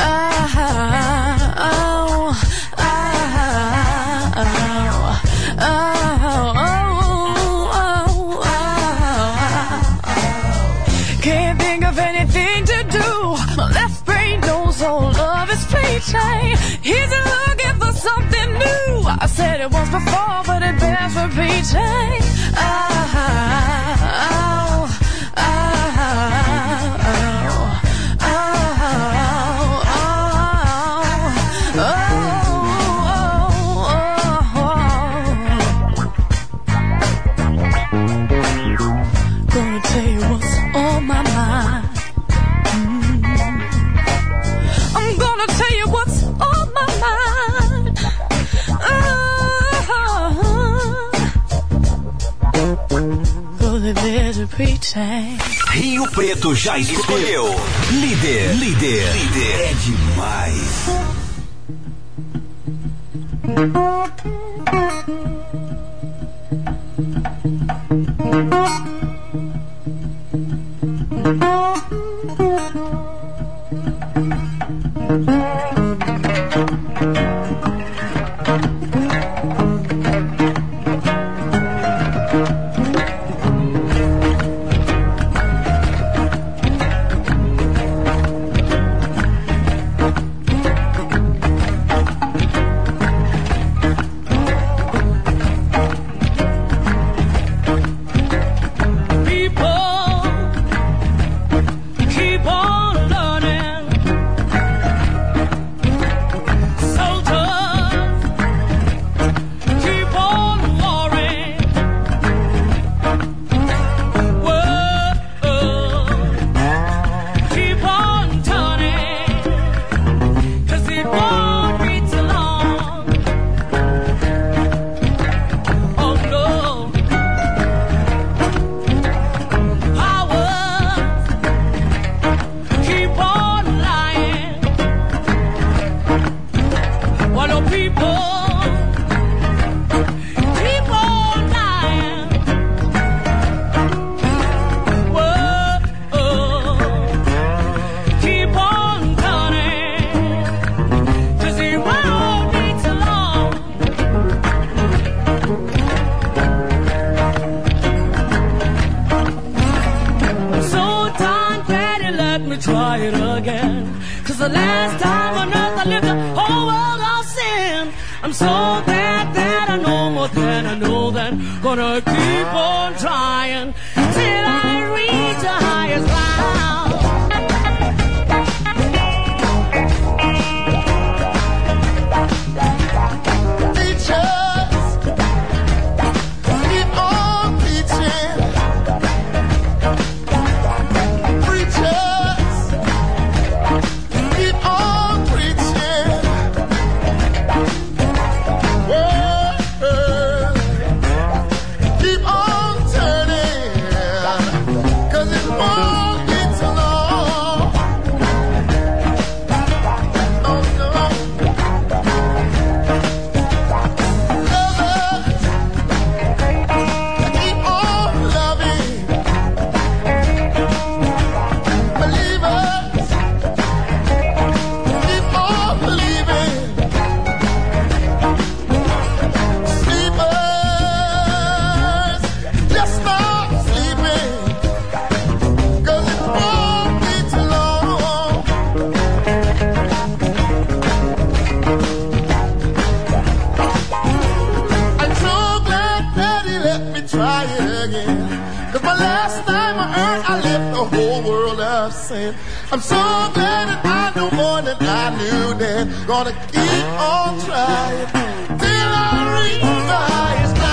Speaker 13: Can't think of anything to do. My left brain knows all of his fleeting. He's looking for something new. I said it once before, but it bears repeating. Gonna tell you what's on my mind. I'm gonna tell you what's on my mind.
Speaker 2: Rio Preto já escolheu. Líder. É demais.
Speaker 14: try it again. 'Cause the last time on earth I lived a whole world of sin. I'm so glad that I know more than I know, then gonna keep on trying till I reach the highest ground.
Speaker 15: I'm so glad that I know more than I knew then. Gonna keep on trying till I reach the highest cloud.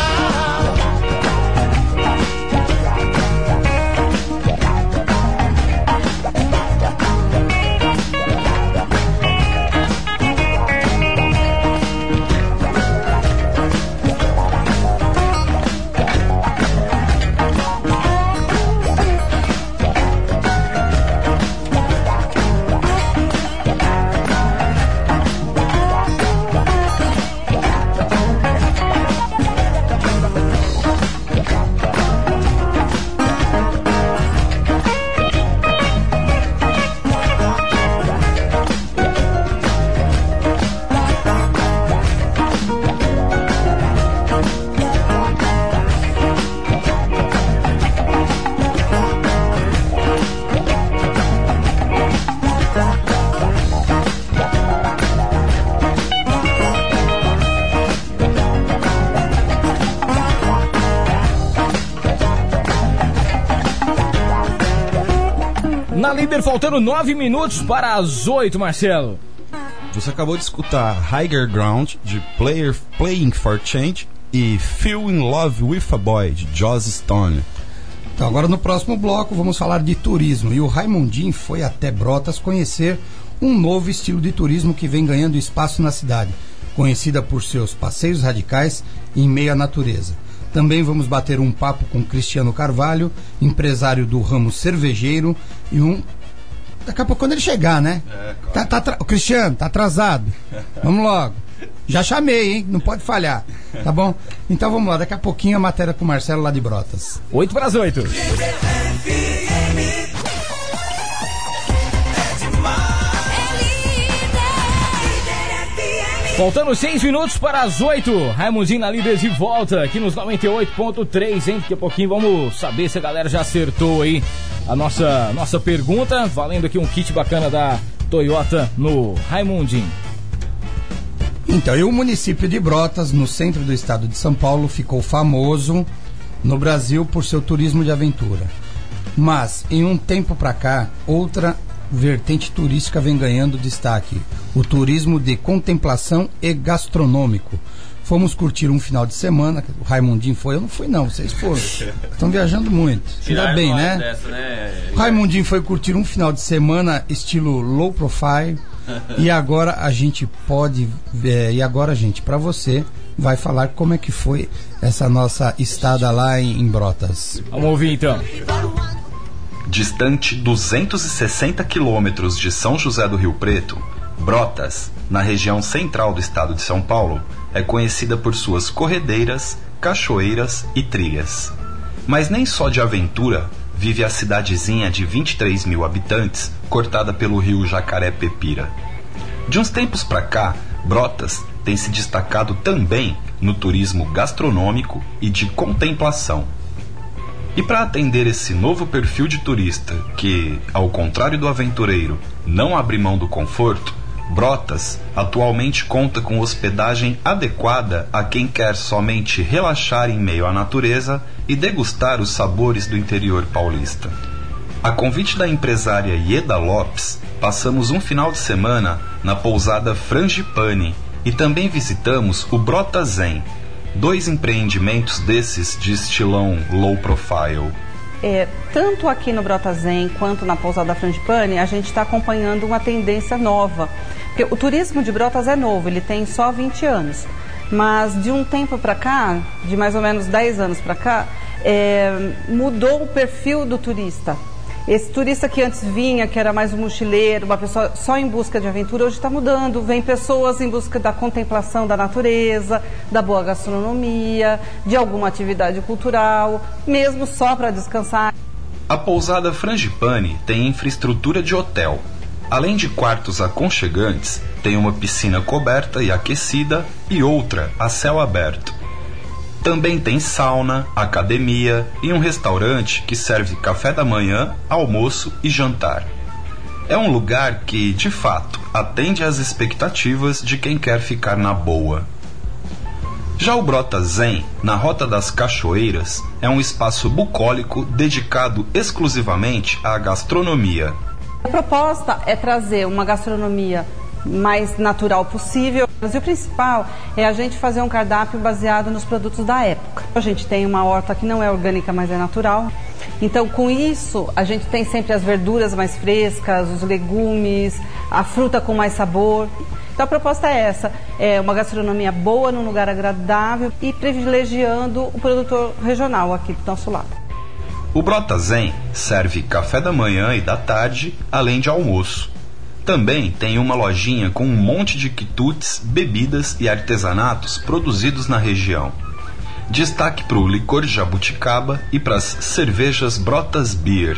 Speaker 1: Na Líder, faltando 9 minutos para as 8, Marcelo.
Speaker 4: Você acabou de escutar Higher Ground, de Playing for Change, e Feel in Love with a Boy, de Joss Stone.
Speaker 6: Então, agora no próximo bloco vamos falar de turismo. E o Raimundinho foi até Brotas conhecer um novo estilo de turismo que vem ganhando espaço na cidade, conhecida por seus passeios radicais em meio à natureza. Também vamos bater um papo com Cristiano Carvalho, empresário do ramo cervejeiro, e daqui a pouco quando ele chegar, né? O Cristiano, tá atrasado. Vamos logo. Já chamei, hein? Não pode falhar. Tá bom? Então vamos lá, daqui a pouquinho a matéria com o Marcelo lá de Brotas.
Speaker 1: 8 para as 8. Faltando 6 minutos para as 8. Raimundinho na Líder de volta aqui nos 98.3, hein? Daqui a pouquinho vamos saber se a galera já acertou aí a nossa pergunta. Valendo aqui um kit bacana da Toyota no Raimundinho.
Speaker 6: Então, e o município de Brotas, no centro do estado de São Paulo, ficou famoso no Brasil por seu turismo de aventura. Mas, em um tempo pra cá, outra vertente turística vem ganhando destaque: o turismo de contemplação e gastronômico. Fomos curtir um final de semana, o Raimundinho foi, eu não fui não, vocês foram. Estão viajando muito. Ainda bem, né?
Speaker 5: Dessa, né?
Speaker 6: O Raimundinho foi curtir um final de semana estilo low profile. E agora a gente para você, vai falar como é que foi essa nossa estada lá em Brotas.
Speaker 1: Vamos ouvir então.
Speaker 16: Distante 260 quilômetros de São José do Rio Preto, Brotas, na região central do estado de São Paulo, é conhecida por suas corredeiras, cachoeiras e trilhas. Mas nem só de aventura vive a cidadezinha de 23 mil habitantes, cortada pelo rio Jacaré-Pepira. De uns tempos pra cá, Brotas tem se destacado também no turismo gastronômico e de contemplação. E para atender esse novo perfil de turista, que, ao contrário do aventureiro, não abre mão do conforto, Brotas atualmente conta com hospedagem adequada a quem quer somente relaxar em meio à natureza e degustar os sabores do interior paulista. A convite da empresária Ieda Lopes, passamos um final de semana na pousada Frangipane e também visitamos o Brotas Zen, 2 empreendimentos desses de estilão low profile.
Speaker 17: Tanto aqui no Brotas Zen quanto na pousada Frangipane, a gente está acompanhando uma tendência nova. Porque o turismo de Brotas é novo, ele tem só 20 anos. Mas de um tempo para cá, de mais ou menos 10 anos para cá, mudou o perfil do turista. Esse turista que antes vinha, que era mais um mochileiro, uma pessoa só em busca de aventura, hoje está mudando. Vem pessoas em busca da contemplação da natureza, da boa gastronomia, de alguma atividade cultural, mesmo só para descansar.
Speaker 16: A pousada Frangipane tem infraestrutura de hotel. Além de quartos aconchegantes, tem uma piscina coberta e aquecida e outra a céu aberto. Também tem sauna, academia e um restaurante que serve café da manhã, almoço e jantar. É um lugar que, de fato, atende às expectativas de quem quer ficar na boa. Já o Brotas Zen, na Rota das Cachoeiras, é um espaço bucólico dedicado exclusivamente à gastronomia.
Speaker 17: A proposta é trazer uma gastronomia mais natural possível. E o principal é a gente fazer um cardápio baseado nos produtos da época. A gente tem uma horta que não é orgânica, mas é natural. Então, com isso, a gente tem sempre as verduras mais frescas, os legumes, a fruta com mais sabor. Então, a proposta é essa, é uma gastronomia boa, num lugar agradável e privilegiando o produtor regional aqui do nosso lado.
Speaker 16: O Brota Zen serve café da manhã e da tarde, além de almoço. Também tem uma lojinha com um monte de quitutes, bebidas e artesanatos produzidos na região. Destaque para o licor de jabuticaba e para as cervejas Brotas Beer.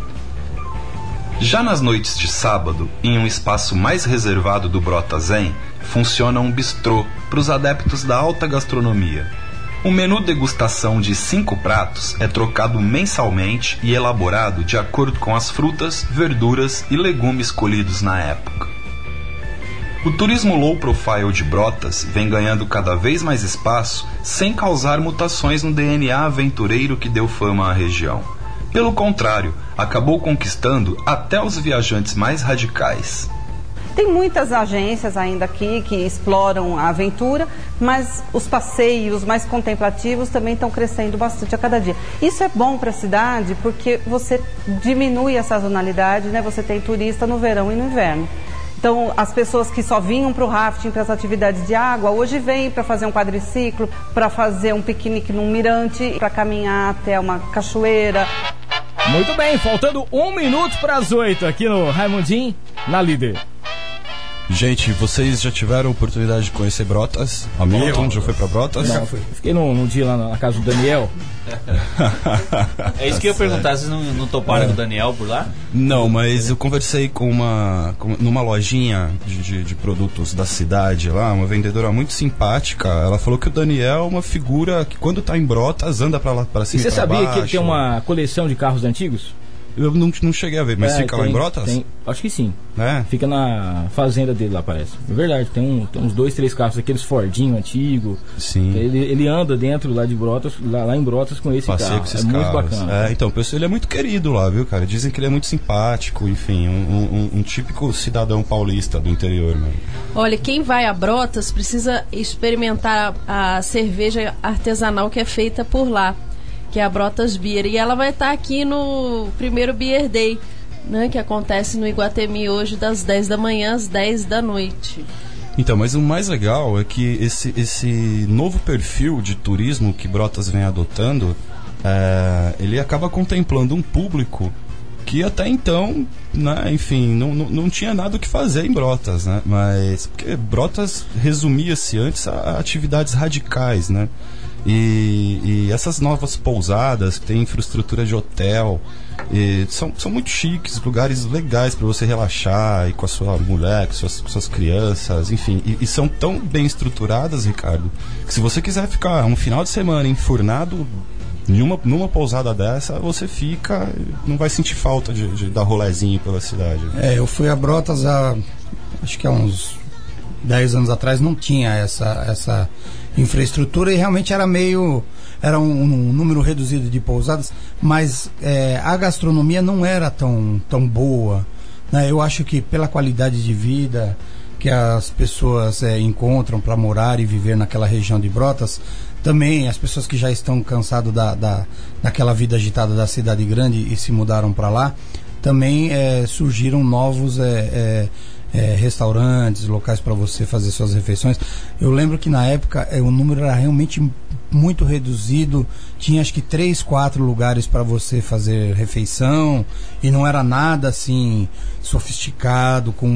Speaker 16: Já nas noites de sábado, em um espaço mais reservado do Brota Zen, funciona um bistrô para os adeptos da alta gastronomia. O menu degustação de 5 pratos é trocado mensalmente e elaborado de acordo com as frutas, verduras e legumes colhidos na época. O turismo low profile de Brotas vem ganhando cada vez mais espaço sem causar mutações no DNA aventureiro que deu fama à região. Pelo contrário, acabou conquistando até os viajantes mais radicais.
Speaker 17: Tem muitas agências ainda aqui que exploram a aventura, mas os passeios mais contemplativos também estão crescendo bastante a cada dia. Isso é bom para a cidade porque você diminui a sazonalidade, né? Você tem turista no verão e no inverno. Então, as pessoas que só vinham para o rafting, para as atividades de água, hoje vêm para fazer um quadriciclo, para fazer um piquenique num mirante, para caminhar até uma cachoeira.
Speaker 1: Muito bem, faltando 1 minuto para as 8 aqui no Raimundinho, na Líder.
Speaker 4: Gente, vocês já tiveram a oportunidade de conhecer Brotas? Hamilton já foi pra Brotas?
Speaker 1: Não, fiquei num dia lá na casa do Daniel.
Speaker 18: É isso que eu ia perguntar, vocês não toparam com o Daniel por lá?
Speaker 4: Não, mas eu conversei numa lojinha de produtos da cidade lá, uma vendedora muito simpática. Ela falou que o Daniel é uma figura que quando tá em Brotas anda pra lá, pra cima e pra baixo.
Speaker 1: E você sabia que ele tem uma coleção de carros antigos?
Speaker 4: Eu não cheguei a ver, mas fica lá em Brotas?
Speaker 1: Acho que sim. Fica na fazenda dele lá, parece. É verdade, tem uns 2, 3 carros, aqueles Fordinho antigo.
Speaker 4: Sim.
Speaker 1: Ele anda dentro lá de Brotas, lá em Brotas com esse carro.
Speaker 4: Com esses
Speaker 1: muito
Speaker 4: carros.
Speaker 1: Bacana.
Speaker 4: Então, ele é muito querido lá, viu, cara? Dizem que ele é muito simpático, enfim, um típico cidadão paulista do interior, mano.
Speaker 3: Olha, quem vai a Brotas precisa experimentar a cerveja artesanal que é feita por lá, que é a Brotas Beer, e ela vai estar aqui no primeiro Beer Day, né, que acontece no Iguatemi hoje das 10 da manhã às 10 da noite.
Speaker 4: Então, mas o mais legal é que esse novo perfil de turismo que Brotas vem adotando, ele acaba contemplando um público que até então, né, enfim, não tinha nada o que fazer em Brotas, né? Mas porque Brotas resumia-se antes a atividades radicais, né? E essas novas pousadas que têm infraestrutura de hotel, são muito chiques, lugares legais para você relaxar e com a sua mulher, com suas crianças, enfim, e são tão bem estruturadas, Ricardo, que se você quiser ficar um final de semana enfurnado numa pousada dessa, você fica, não vai sentir falta de dar rolezinho pela cidade.
Speaker 6: Eu fui a Brotas acho que há uns 10 anos atrás, não tinha essa infraestrutura e realmente era um número reduzido de pousadas, mas a gastronomia não era tão boa, né? Eu acho que pela qualidade de vida que as pessoas encontram para morar e viver naquela região de Brotas, também as pessoas que já estão cansadas daquela vida agitada da cidade grande e se mudaram para lá, também surgiram novos restaurantes, locais para você fazer suas refeições. Eu lembro que na época o número era realmente muito reduzido, tinha acho que 3, 4 lugares para você fazer refeição e não era nada assim sofisticado, com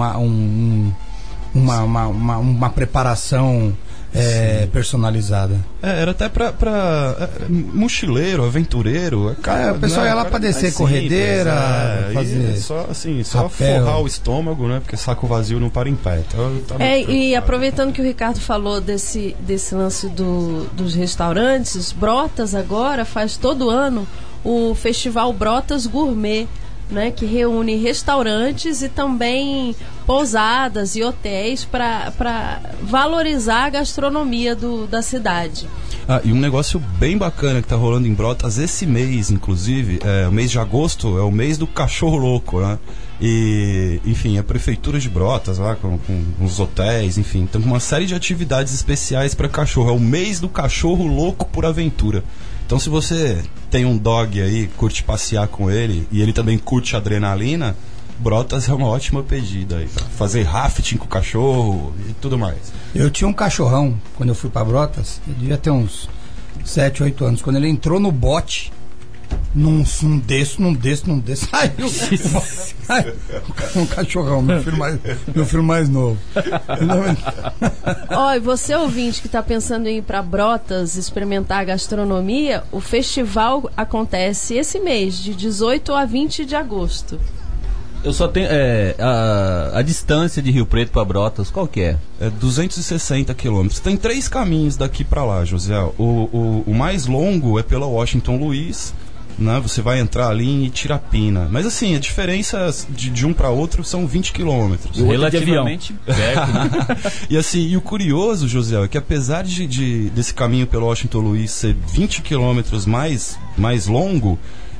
Speaker 6: uma preparação personalizada.
Speaker 4: Era até pra mochileiro, aventureiro.
Speaker 6: O pessoal ia lá pra descer corredeira, fazer
Speaker 4: só forrar o estômago, né? Porque saco vazio não para em pé. Então,
Speaker 3: e aproveitando que o Ricardo falou desse lance dos restaurantes, Brotas agora faz todo ano o Festival Brotas Gourmet, né, que reúne restaurantes e também pousadas e hotéis para valorizar a gastronomia da cidade.
Speaker 4: E um negócio bem bacana que tá rolando em Brotas esse mês, inclusive, o mês de agosto é o mês do cachorro louco, né? E, enfim, a prefeitura de Brotas lá, com os hotéis, enfim, tem uma série de atividades especiais para cachorro. É o mês do cachorro louco por aventura. Então, se você tem um dog aí, curte passear com ele, e ele também curte adrenalina, Brotas é uma ótima pedida aí, pra fazer rafting com o cachorro e tudo mais.
Speaker 6: Eu tinha um cachorrão, quando eu fui para Brotas, eu devia ter uns 7, 8 anos. Quando ele entrou no bote, num desço, saiu um cachorrão, meu filho mais novo.
Speaker 3: Ó, e você ouvinte que está pensando em ir para Brotas experimentar a gastronomia, o festival acontece esse mês, de 18 a 20 de agosto.
Speaker 5: Eu só tenho a distância de Rio Preto para Brotas, qual que é?
Speaker 4: É 260 quilômetros. Tem 3 caminhos daqui para lá, José. O mais longo é pela Washington Luiz, né? Você vai entrar ali em Itirapina. Mas assim, a diferença de um para outro são 20 quilômetros.
Speaker 5: Relativamente perto, né?
Speaker 4: E assim, e o curioso, José, é que apesar desse caminho pelo Washington Luiz ser 20 quilômetros mais longo,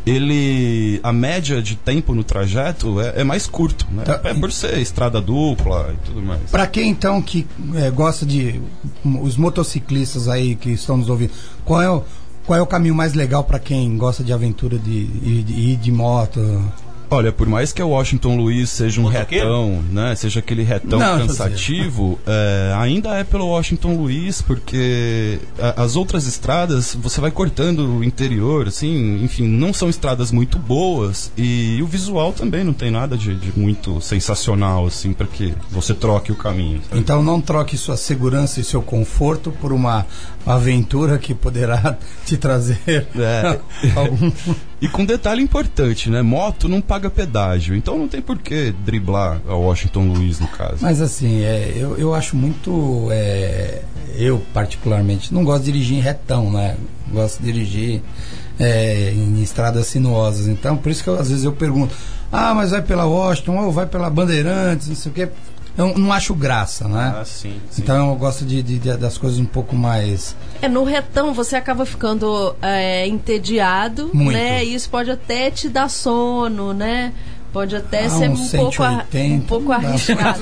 Speaker 4: a média de tempo no trajeto é mais curto, né? É por ser estrada dupla e tudo mais.
Speaker 6: Para quem então que gosta de os motociclistas aí que estão nos ouvindo, qual é o caminho mais legal para quem gosta de aventura de ir de moto?
Speaker 4: Olha, por mais que a Washington Luiz seja um retão, né? Seja aquele retão cansativo, ainda é pelo Washington Luiz, porque as outras estradas você vai cortando o interior, assim, enfim, não são estradas muito boas e o visual também não tem nada de muito sensacional, assim, para que você troque o caminho. Sabe?
Speaker 6: Então não troque sua segurança e seu conforto por uma aventura que poderá te trazer algum...
Speaker 4: E com detalhe importante, né? Moto não paga pedágio, então não tem por que driblar a Washington Luiz, no caso.
Speaker 6: Mas assim, eu acho muito... eu, particularmente, não gosto de dirigir em retão, né? Gosto de dirigir em estradas sinuosas. Então, por isso que às vezes eu pergunto, mas vai pela Washington ou vai pela Bandeirantes, não sei o quê. Eu não acho graça, né?
Speaker 4: Sim.
Speaker 6: Então eu gosto das coisas um pouco mais...
Speaker 3: No retão você acaba ficando entediado,
Speaker 6: muito,
Speaker 3: né? E isso pode até te dar sono, né? Pode até ser um pouco arriscado.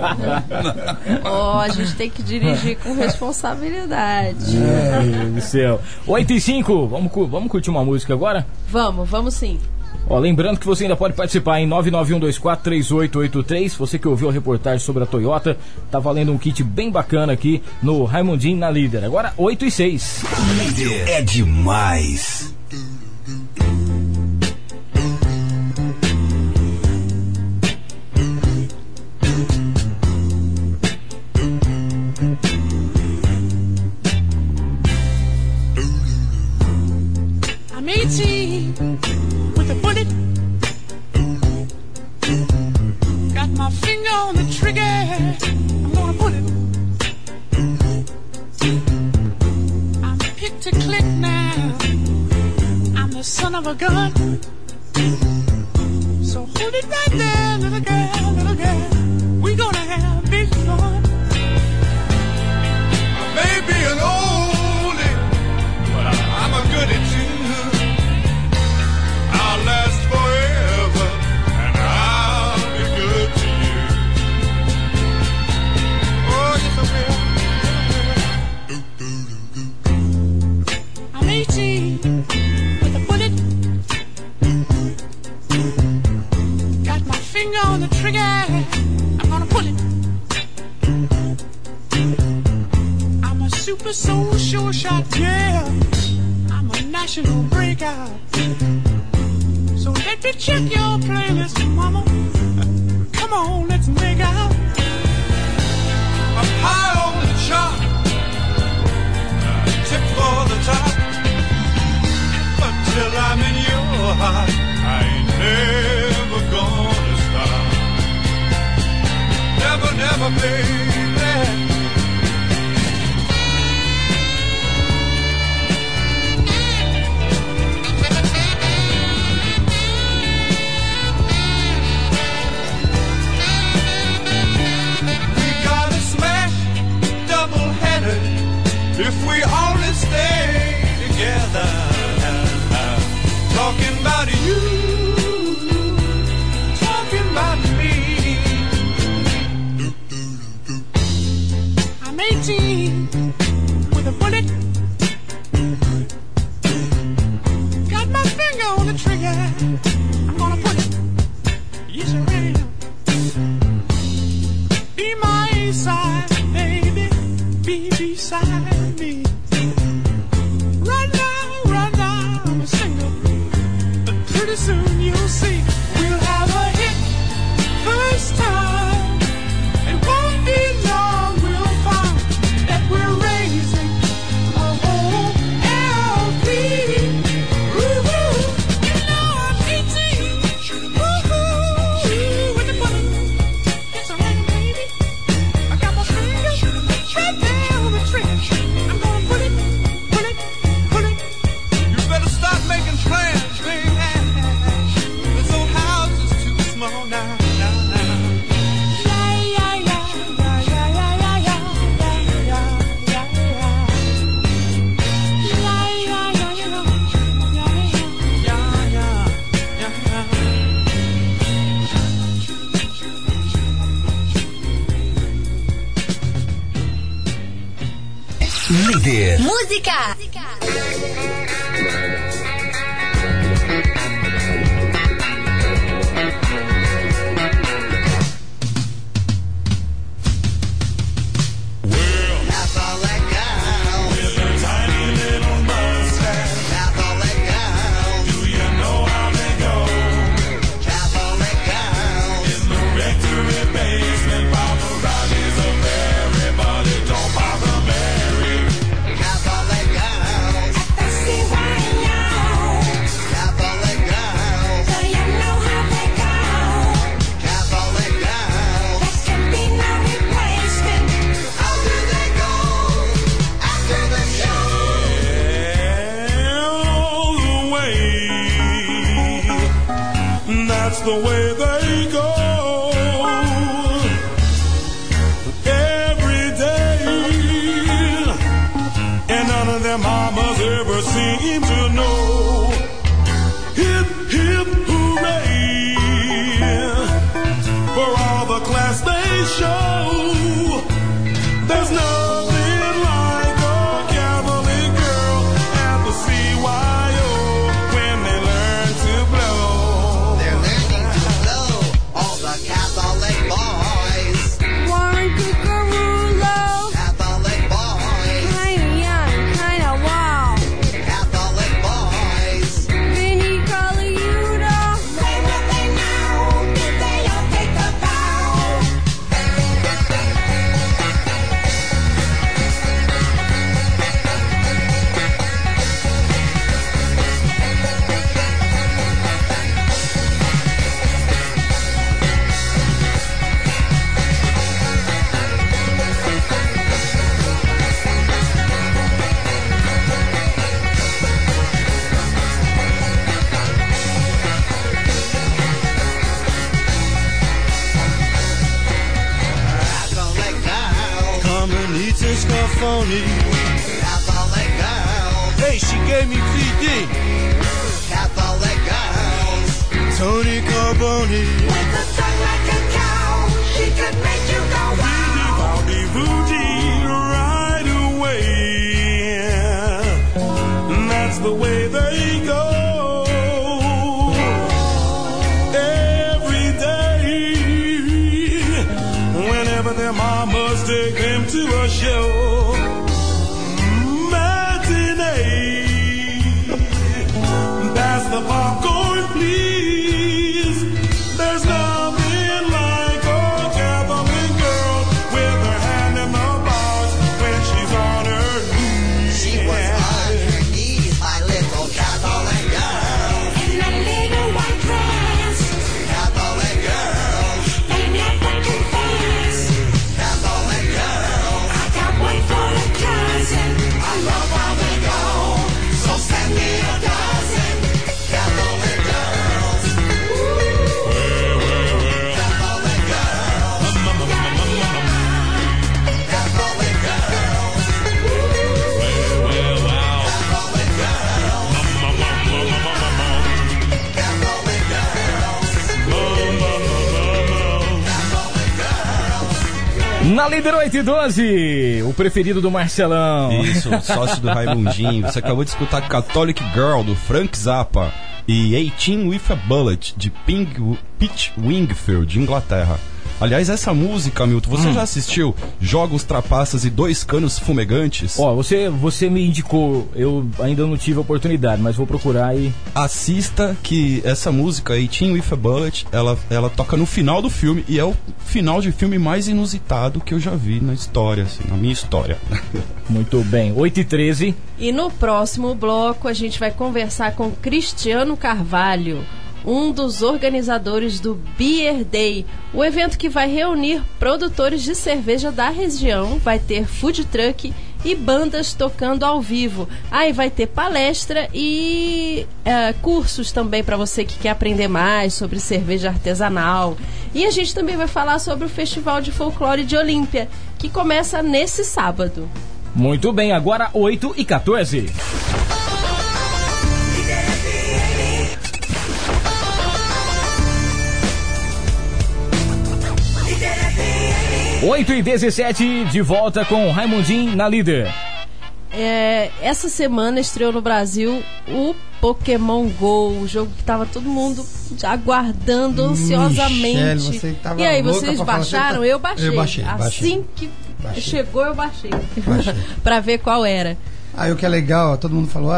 Speaker 3: A gente tem que dirigir com responsabilidade.
Speaker 1: Meu Deus do céu. 8h05, vamos curtir uma música agora?
Speaker 3: Vamos sim.
Speaker 1: Lembrando que você ainda pode participar em 991243883. Você que ouviu a reportagem sobre a Toyota, tá valendo um kit bem bacana aqui no Raimundinho na Líder. Agora 8h06.
Speaker 2: Líder é demais.
Speaker 13: I'm 18 with a bullet. Got my finger on the trigger. I'm gonna pull it. I'm picked to click now. I'm the son of a gun. So hold it right there, little girl, little girl. We gonna have big fun.
Speaker 15: I may be an oldie, but I'm a goodie too. I'll last forever, and I'll be good to you. Oh, yes, I will.
Speaker 13: I'm 18 with a bullet. Got my finger on the trigger. I'm gonna pull it. I'm a super soul sure shot, yeah. I'm a national breakout. So let me check your playlist, mama. Come on, let's make out.
Speaker 15: I'm high on the chart, tip for the top. Until I'm in your heart, I ain't never gonna stop. Never, never, baby. If we only stay together, talking about you, talking about
Speaker 14: behind me. Right now, I'm single. But pretty soon you'll see we'll have a hit first time. It won't be long, we'll find that we're raising a whole LP. Woo-hoo. You know I'm 18. Woo-hoo. With the bullet. It's alright, baby. I got my fingers right there on the trigger. I'm gonna pull it. You better stop making plans, baby. This old house is too small now.
Speaker 2: Líder.
Speaker 19: Música.
Speaker 14: That's the way they go. Every day, and none of their mamas ever seem to know. Hip, hip, hooray, for all the class they show. There's nothing like a Catholic girl at the CYO when they learn to blow.
Speaker 8: All the Catholic boys.
Speaker 19: Warren Cucarulo.
Speaker 8: Catholic boys.
Speaker 19: Kinda young, kinda wild.
Speaker 8: Catholic boys.
Speaker 19: Vinny Colaiuta. Say what they know. Did they all take a vow?
Speaker 8: Catholic girls.
Speaker 14: Carmelita Scarfoni.
Speaker 8: Catholic girls.
Speaker 14: Hey, she gave me CD.
Speaker 8: Catholic girls.
Speaker 14: Tony Carboni.
Speaker 19: With a tongue like a cow, she could make you go wow.
Speaker 14: I'll be booty right away. And that's the way they go. Every day, whenever their mamas take them to a show. Matinee, pass the popcorn, please. There's nothing like a Catholic girl with her hand in the box when she's on her knees.
Speaker 8: She was on her knees, my little Catholic girl.
Speaker 19: In a little white dress,
Speaker 8: Catholic girl.
Speaker 19: they never confess.
Speaker 8: Catholic girl.
Speaker 19: I got one for a cousin.
Speaker 8: I love how they go. So send me a dozen. Catholic girls. Catholic girls. Catholic girls. Catholic girls. Catholic girls.
Speaker 1: Na Líder 8 e 12, o preferido do Marcelão.
Speaker 4: Isso, sócio do Raimundinho. Você acabou de escutar Catholic Girl, do Frank Zappa, e 18 with a Bullet, de Pete Wingfield, de Inglaterra. Aliás, essa música, Milton, você já assistiu Jogos Trapaças e Dois Canos Fumegantes?
Speaker 1: Ó, você me indicou, eu ainda não tive a oportunidade, mas vou procurar e...
Speaker 4: Assista, que essa música aí, Team with a Bullet, ela toca no final do filme e é o final de filme mais inusitado que eu já vi na história, assim, na minha história.
Speaker 1: Muito bem, 8h13.
Speaker 3: E no próximo bloco a gente vai conversar com Cristiano Carvalho, um dos organizadores do Beer Day, o evento que vai reunir produtores de cerveja da região, vai ter food truck e bandas tocando ao vivo. Aí vai ter palestra e cursos também para você que quer aprender mais sobre cerveja artesanal. E a gente também vai falar sobre o Festival de Folclore de Olímpia, que começa nesse sábado.
Speaker 1: Muito bem, agora 8h14. 8h17, de volta com Raimundinho na Líder.
Speaker 3: Essa semana estreou no Brasil o Pokémon GO, o jogo que tava todo mundo aguardando ansiosamente.
Speaker 6: Michele, você tava
Speaker 3: e aí,
Speaker 6: louca
Speaker 3: vocês
Speaker 6: pra falar,
Speaker 3: baixaram?
Speaker 6: você
Speaker 3: Eu baixei. Assim que chegou, eu baixei. Pra ver qual era.
Speaker 6: Aí o que é legal, todo mundo falou,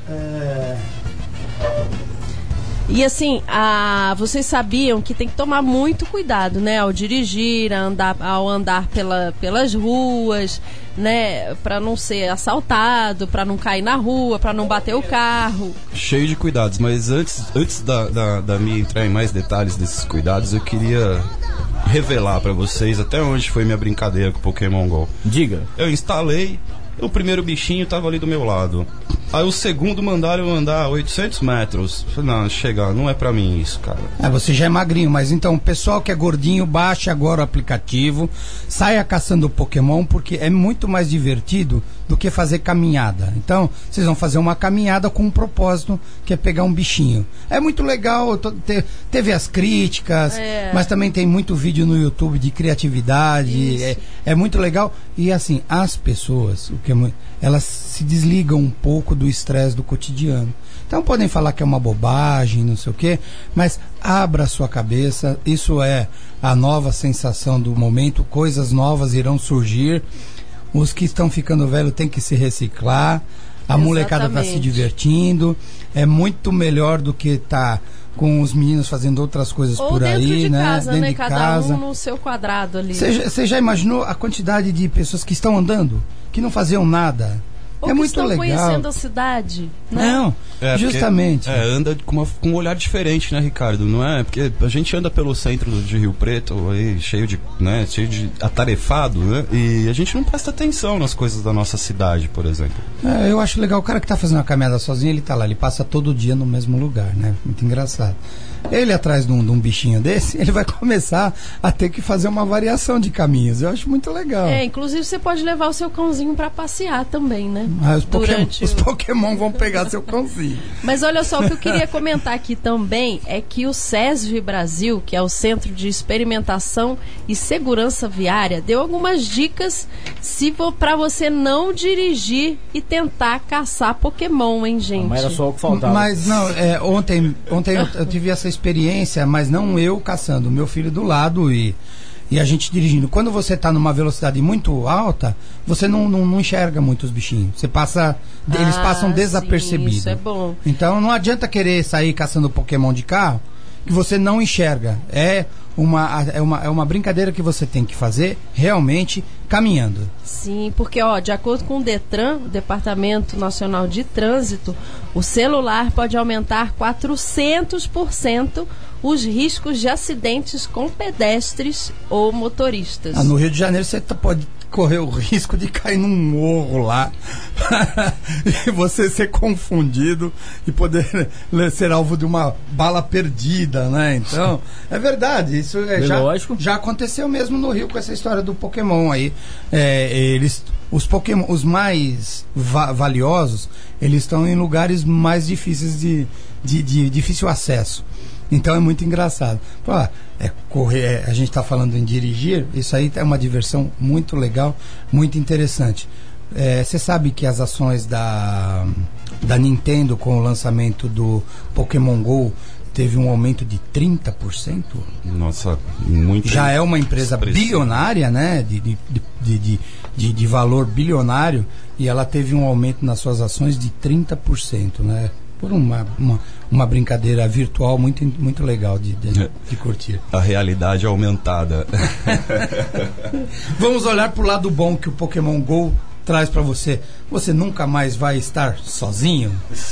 Speaker 3: E assim, vocês sabiam que tem que tomar muito cuidado, né? Ao dirigir, ao andar pelas ruas, né? Pra não ser assaltado, pra não cair na rua, pra não bater o carro.
Speaker 4: Cheio de cuidados, mas antes da minha entrar em mais detalhes desses cuidados, eu queria revelar pra vocês até onde foi minha brincadeira com o Pokémon GO.
Speaker 1: Diga.
Speaker 4: Eu instalei, o primeiro bichinho tava ali do meu lado. Aí o segundo mandaram eu andar 800 metros. Falei, não, chega, não é pra mim isso, cara.
Speaker 6: Você já é magrinho, mas então o pessoal que é gordinho, baixe agora o aplicativo, saia caçando Pokémon, porque é muito mais divertido do que fazer caminhada. Então, vocês vão fazer uma caminhada com um propósito, que é pegar um bichinho. É muito legal, teve as críticas, mas também tem muito vídeo no YouTube de criatividade, é muito legal. E assim, as pessoas, elas se desligam um pouco do estresse do cotidiano. Então podem falar que é uma bobagem, não sei o quê, mas abra a sua cabeça, isso é a nova sensação do momento, coisas novas irão surgir. Os que estão ficando velhos têm que se reciclar, a molecada está se divertindo, é muito melhor do que estar com os meninos fazendo outras coisas
Speaker 3: ou
Speaker 6: por
Speaker 3: dentro
Speaker 6: aí,
Speaker 3: de
Speaker 6: né?
Speaker 3: casa,
Speaker 6: Dentro
Speaker 3: né?
Speaker 6: de
Speaker 3: Cada
Speaker 6: casa.
Speaker 3: um no seu quadrado ali.
Speaker 6: Você já imaginou a quantidade de pessoas que estão andando, que não faziam nada?
Speaker 3: Ou
Speaker 6: é
Speaker 3: que
Speaker 6: muito
Speaker 3: estão
Speaker 6: legal.
Speaker 3: conhecendo a cidade, né?
Speaker 6: Não, justamente.
Speaker 4: Porque, anda com um olhar diferente, né, Ricardo? Não é? Porque a gente anda pelo centro de Rio Preto, aí, cheio de atarefado, né? E a gente não presta atenção nas coisas da nossa cidade, por exemplo.
Speaker 6: Eu acho legal. O cara que tá fazendo uma caminhada sozinho, ele tá lá, ele passa todo dia no mesmo lugar, né? Muito engraçado. Ele atrás de um bichinho desse, ele vai começar a ter que fazer uma variação de caminhos. Eu acho muito legal.
Speaker 3: Inclusive você pode levar o seu cãozinho pra passear também, né?
Speaker 6: Os Pokémon vão pegar seu cãozinho.
Speaker 3: Mas olha só, o que eu queria comentar aqui também é que o SESV Brasil, que é o Centro de Experimentação e Segurança Viária, deu algumas dicas para você não dirigir e tentar caçar Pokémon, hein, gente?
Speaker 1: Mas era só o que faltava.
Speaker 6: Mas não, ontem eu tive essa experiência, mas não eu caçando, meu filho do lado e a gente dirigindo. Quando você está numa velocidade muito alta, você não enxerga muito os bichinhos. Eles passam desapercebidos.
Speaker 3: Sim, isso é bom.
Speaker 6: Então não adianta querer sair caçando Pokémon de carro que você não enxerga. É uma brincadeira que você tem que fazer realmente caminhando.
Speaker 3: Sim, porque de acordo com o DETRAN, o Departamento Nacional de Trânsito, o celular pode aumentar 400% os riscos de acidentes com pedestres ou motoristas.
Speaker 6: No Rio de Janeiro você pode correr o risco de cair num morro lá e você ser confundido e poder ser alvo de uma bala perdida, né? Então, é verdade, isso já aconteceu mesmo no Rio com essa história do Pokémon aí. Os Pokémon, os mais valiosos, eles estão em lugares mais difíceis de difícil acesso. Então é muito engraçado. Correr, a gente está falando em dirigir, isso aí é uma diversão muito legal, muito interessante. Você sabe que as ações da Nintendo com o lançamento do Pokémon GO teve um aumento de 30%.
Speaker 4: Nossa, muito.
Speaker 6: Já é uma empresa bilionária, né? De valor bilionário, e ela teve um aumento nas suas ações de 30%, né? Por uma brincadeira virtual muito legal de curtir.
Speaker 4: A realidade aumentada.
Speaker 6: Vamos olhar pro lado bom que o Pokémon GO traz para você. Você nunca mais vai estar sozinho.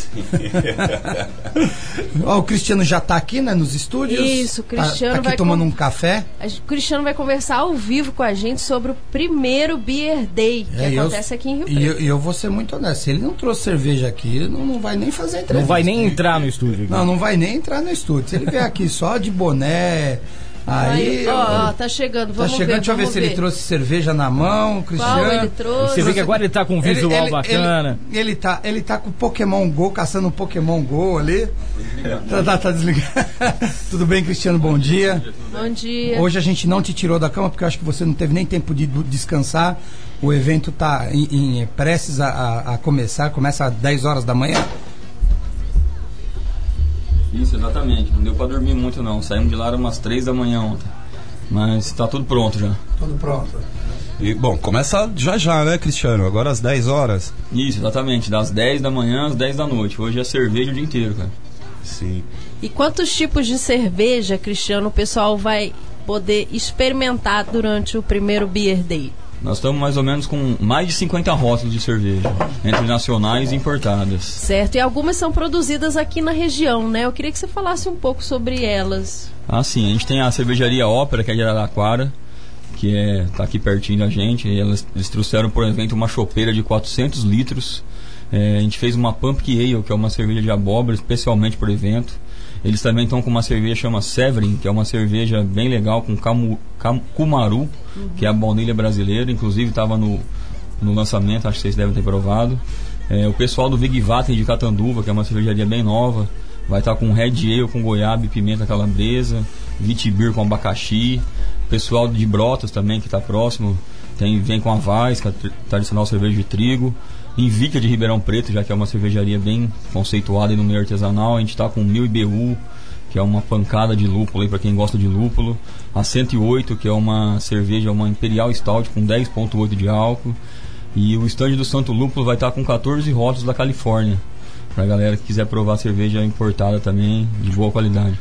Speaker 6: Ó, o Cristiano já tá aqui, né, nos estúdios.
Speaker 3: Isso, o Cristiano
Speaker 6: tá aqui
Speaker 3: vai
Speaker 6: tomando um café.
Speaker 3: O Cristiano vai conversar ao vivo com a gente sobre o primeiro Beer Day que acontece aqui em Rio Preto.
Speaker 6: E eu vou ser muito honesto, se ele não trouxe cerveja aqui, não vai nem fazer entrevista.
Speaker 1: Não vai nem entrar no estúdio aqui.
Speaker 6: Não vai nem entrar no estúdio. Se ele vier aqui só de boné... Aí,
Speaker 3: tá chegando, vamos ver.
Speaker 6: Deixa eu ver se ele trouxe cerveja na mão, Cristiano.
Speaker 3: Qual ele trouxe?
Speaker 1: Você vê que agora ele tá com um visual bacana.
Speaker 6: Ele tá com o Pokémon GO, caçando um Pokémon GO ali. Tá desligado. Tudo bem, Cristiano? Bom dia.
Speaker 3: Bom dia.
Speaker 6: Hoje a gente não te tirou da cama porque eu acho que você não teve nem tempo de descansar. O evento tá prestes a começar, começa às 10 horas da manhã.
Speaker 20: Isso, exatamente. Não deu pra dormir muito não. Saímos de lá umas 3 da manhã ontem. Mas tá tudo pronto já.
Speaker 6: Tudo pronto.
Speaker 4: E, bom, começa já, né, Cristiano? Agora às 10 horas.
Speaker 20: Isso, exatamente. Das 10 da manhã às 10 da noite. Hoje é cerveja o dia inteiro, cara.
Speaker 4: Sim.
Speaker 3: E quantos tipos de cerveja, Cristiano, o pessoal vai poder experimentar durante o primeiro Beer Day?
Speaker 20: Nós estamos mais ou menos com mais de 50 rótulos de cerveja, entre nacionais e importadas.
Speaker 3: Certo, e algumas são produzidas aqui na região, né? Eu queria que você falasse um pouco sobre elas.
Speaker 20: Ah, sim, a gente tem a cervejaria Ópera, que é de Araraquara, que tá aqui pertinho da gente. E eles trouxeram, por exemplo, uma chopeira de 400 litros. A gente fez uma Pumpkin Ale, que é uma cerveja de abóbora, especialmente para o evento. Eles também estão com uma cerveja chama Severin, que é uma cerveja bem legal com Cumaru, que é a baunilha brasileira. Inclusive estava no lançamento, acho que vocês devem ter provado. O pessoal do Vigvaten de Catanduva, que é uma cervejaria bem nova, vai estar com Red Ale com goiaba e pimenta calabresa, Vitibir com abacaxi. O pessoal de Brotas também, que está próximo, vem com a Vaz, que é a tradicional cerveja de trigo. Invicta de Ribeirão Preto, já que é uma cervejaria bem conceituada e no meio artesanal. A gente está com 1000 IBU, que é uma pancada de lúpulo aí para quem gosta de lúpulo. A 108, que é uma cerveja, uma Imperial Stout com 10,8 de álcool. E o stand do Santo Lúpulo vai estar com 14 rótulos da Califórnia, para a galera que quiser provar cerveja importada também, de boa qualidade.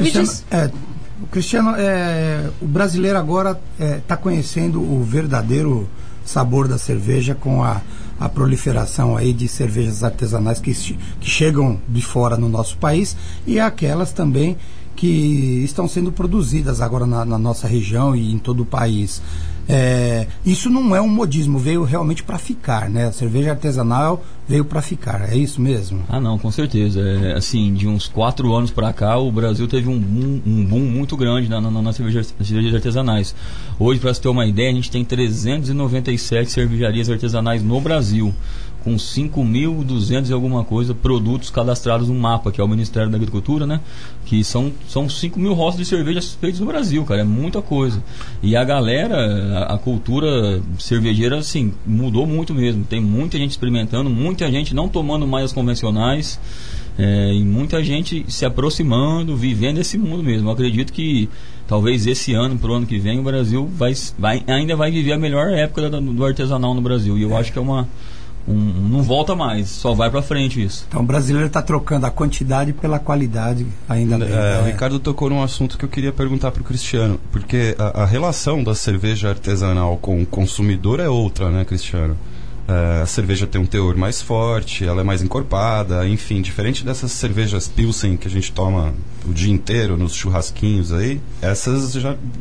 Speaker 6: Cristiano, o brasileiro agora está conhecendo o verdadeiro sabor da cerveja com a proliferação aí de cervejas artesanais que chegam de fora no nosso país, e aquelas também que estão sendo produzidas agora na nossa região e em todo o país. Isso não é um modismo, veio realmente para ficar, né? A cerveja artesanal veio para ficar, é isso mesmo?
Speaker 20: Ah, não, com certeza. Assim, de uns 4 anos para cá, o Brasil teve um boom muito grande nas cervejas artesanais. Hoje, para você ter uma ideia, a gente tem 397 cervejarias artesanais no Brasil, com 5.200 e alguma coisa produtos cadastrados no MAPA, que é o Ministério da Agricultura, né? Que são 5.000 rótulos de cervejas feitos no Brasil, cara, é muita coisa. E a galera, a cultura cervejeira, assim, mudou muito mesmo. Tem muita gente experimentando, muita gente não tomando mais as convencionais, e muita gente se aproximando, vivendo esse mundo mesmo. Eu acredito que talvez esse ano, pro ano que vem, o Brasil ainda vai viver a melhor época do artesanal no Brasil. E eu acho que não volta mais, só vai pra frente isso.
Speaker 6: Então o brasileiro está trocando a quantidade pela qualidade ainda bem.
Speaker 4: O Ricardo tocou num assunto que eu queria perguntar pro Cristiano, porque a relação da cerveja artesanal com o consumidor é outra, né, Cristiano? A cerveja tem um teor mais forte, ela é mais encorpada, enfim, diferente dessas cervejas Pilsen que a gente toma o dia inteiro nos churrasquinhos aí, essas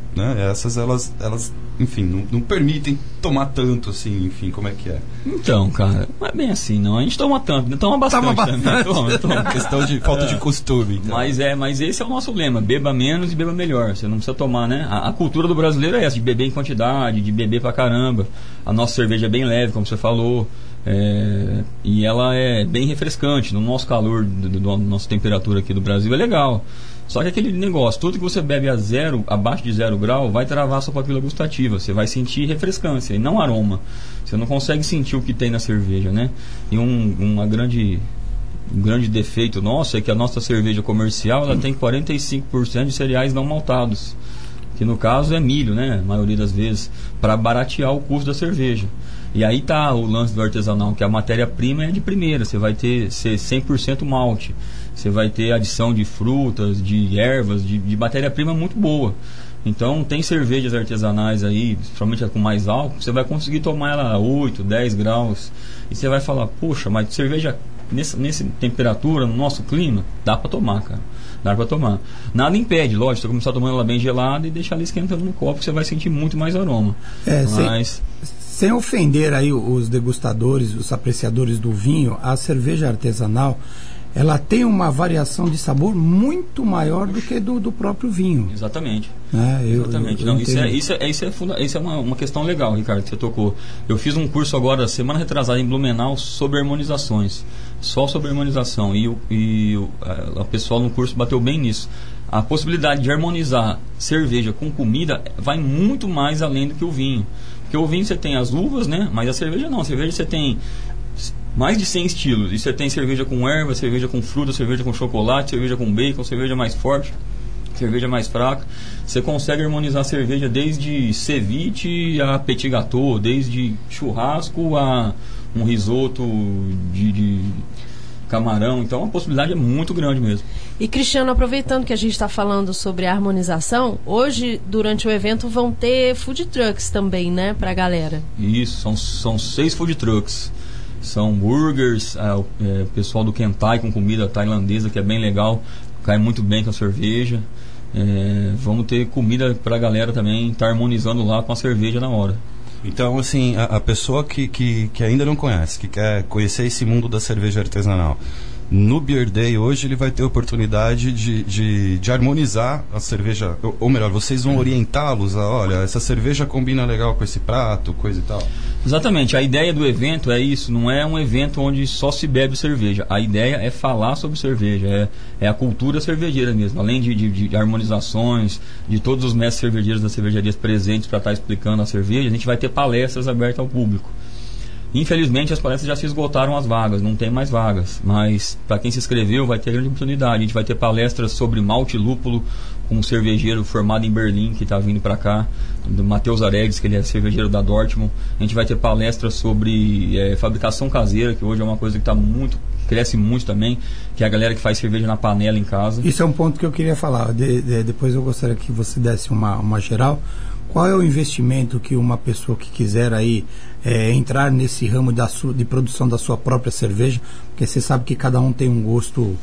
Speaker 4: elas enfim, não permitem tomar tanto assim, enfim, como é que é?
Speaker 20: Então, cara, não é bem assim, não. A gente toma tanto, né? Toma bastante também. Toma.
Speaker 4: Questão de falta de costume. Então.
Speaker 20: Mas esse é o nosso lema, beba menos e beba melhor. Você não precisa tomar, né? A cultura do brasileiro é essa, de beber em quantidade, de beber pra caramba. A nossa cerveja é bem leve, como você falou. E ela é bem refrescante. No nosso calor, da nossa temperatura aqui do Brasil, é legal. Só que aquele negócio, tudo que você bebe abaixo de 0 grau, vai travar a sua papila gustativa. Você vai sentir refrescância e não aroma. Você não consegue sentir o que tem na cerveja, né? E uma grande um grande defeito nosso é que a nossa cerveja comercial ela tem 45% de cereais não maltados, que no caso é milho, né? A maioria das vezes, para baratear o custo da cerveja. E aí tá o lance do artesanal, que a matéria-prima é de primeira, você vai ter 100% malte, você vai ter adição de frutas, de ervas, de matéria-prima muito boa. Então tem cervejas artesanais aí, principalmente com mais álcool, você vai conseguir tomar ela a 8, 10 graus, e você vai falar, poxa, mas cerveja nessa temperatura, no nosso clima, dá para tomar, cara. Dá para tomar. Nada impede, lógico, você começar tomando ela bem gelada e deixar ela esquentando no copo, você vai sentir muito mais aroma.
Speaker 6: Sem ofender aí os degustadores, os apreciadores do vinho, a cerveja artesanal, ela tem uma variação de sabor muito maior do que do próprio vinho.
Speaker 20: Exatamente.
Speaker 6: Exatamente.
Speaker 20: Não, isso é uma questão legal, Ricardo, que você tocou. Eu fiz um curso agora, semana retrasada, em Blumenau, sobre harmonizações. Só sobre harmonização. E o pessoal no curso bateu bem nisso. A possibilidade de harmonizar cerveja com comida vai muito mais além do que o vinho. Porque o vinho você tem as uvas, né? Mas a cerveja não. A cerveja você tem mais de 100 estilos. E você tem cerveja com erva, cerveja com fruta, cerveja com chocolate, cerveja com bacon, cerveja mais forte, cerveja mais fraca. Você consegue harmonizar a cerveja desde ceviche a petit gâteau, desde churrasco a um risoto de camarão. Então a possibilidade é muito grande mesmo.
Speaker 3: E Cristiano, aproveitando que a gente está falando sobre a harmonização, hoje durante o evento vão ter food trucks também, né, pra galera?
Speaker 20: Isso, são 6 food trucks. São burgers, o pessoal do Kentai com comida tailandesa, que é bem legal, cai muito bem com a cerveja. Vamos ter comida pra galera também, tá harmonizando lá com a cerveja na hora.
Speaker 4: Então, assim, a pessoa que ainda não conhece, que quer conhecer esse mundo da cerveja artesanal, no Beer Day hoje ele vai ter a oportunidade de harmonizar a cerveja, ou melhor, vocês vão orientá-los a, olha, essa cerveja combina legal com esse prato, coisa e tal.
Speaker 20: Exatamente, a ideia do evento é isso, não é um evento onde só se bebe cerveja, a ideia é falar sobre cerveja, é a cultura cervejeira mesmo, além de harmonizações, de todos os mestres cervejeiros das cervejarias presentes para estar explicando a cerveja, a gente vai ter palestras abertas ao público. Infelizmente as palestras já se esgotaram as vagas, não tem mais vagas, mas para quem se inscreveu vai ter grande oportunidade. A gente vai ter palestras sobre malte e lúpulo com um cervejeiro formado em Berlim que está vindo para cá, do Matheus Aregues, que ele é cervejeiro da Dortmund. A gente vai ter palestras sobre fabricação caseira, que hoje é uma coisa que cresce muito também, que é a galera que faz cerveja na panela em casa.
Speaker 6: Isso é um ponto que eu queria falar. Depois eu gostaria que você desse uma geral. Qual é o investimento que uma pessoa que quiser aí entrar nesse ramo de produção da sua própria cerveja, porque você sabe que cada um tem um gosto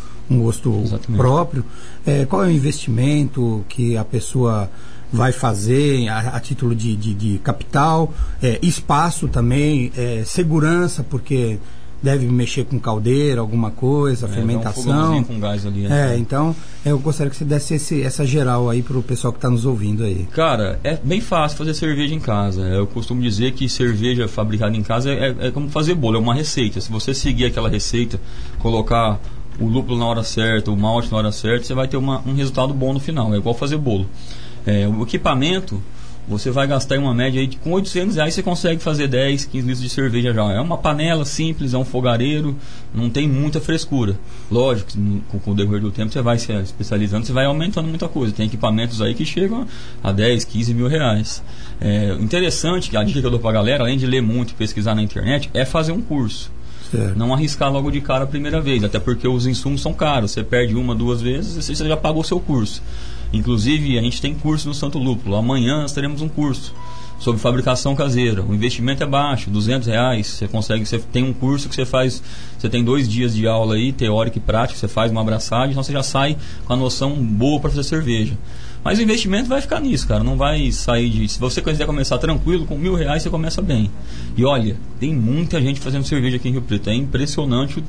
Speaker 6: próprio, qual é o investimento que a pessoa vai fazer a título de capital, espaço também, segurança, porque deve mexer com caldeira, alguma coisa, fermentação.
Speaker 20: Um com gás ali,
Speaker 6: então eu gostaria que você desse essa geral aí pro pessoal que está nos ouvindo aí.
Speaker 20: Cara, é bem fácil fazer cerveja em casa. Eu costumo dizer que cerveja fabricada em casa é como fazer bolo, é uma receita. Se você seguir aquela receita, colocar o lúpulo na hora certa, o malte na hora certa, você vai ter um resultado bom no final. É igual fazer bolo. O equipamento, você vai gastar em uma média aí com R$800 você consegue fazer 10, 15 litros de cerveja já. É uma panela simples, é um fogareiro, não tem muita frescura. Lógico, com o decorrer do tempo você vai se especializando, você vai aumentando muita coisa. Tem equipamentos aí que chegam a 10, 15 mil reais. Interessante, que a dica que eu dou pra galera, além de ler muito e pesquisar na internet, é fazer um curso.
Speaker 6: Certo.
Speaker 20: Não arriscar logo de cara a primeira vez, até porque os insumos são caros. Você perde 1, 2 vezes e você já pagou o seu curso. Inclusive, a gente tem curso no Santo Lúpulo. Amanhã nós teremos um curso sobre fabricação caseira. O investimento é baixo, R$200. Você tem um curso que você tem 2 dias de aula aí, teórica e prática, você faz uma abraçagem, então você já sai com a noção boa para fazer cerveja. Mas o investimento vai ficar nisso, cara. Não vai sair se você quiser começar tranquilo, com R$1.000 você começa bem. E olha, tem muita gente fazendo cerveja aqui em Rio Preto. É impressionante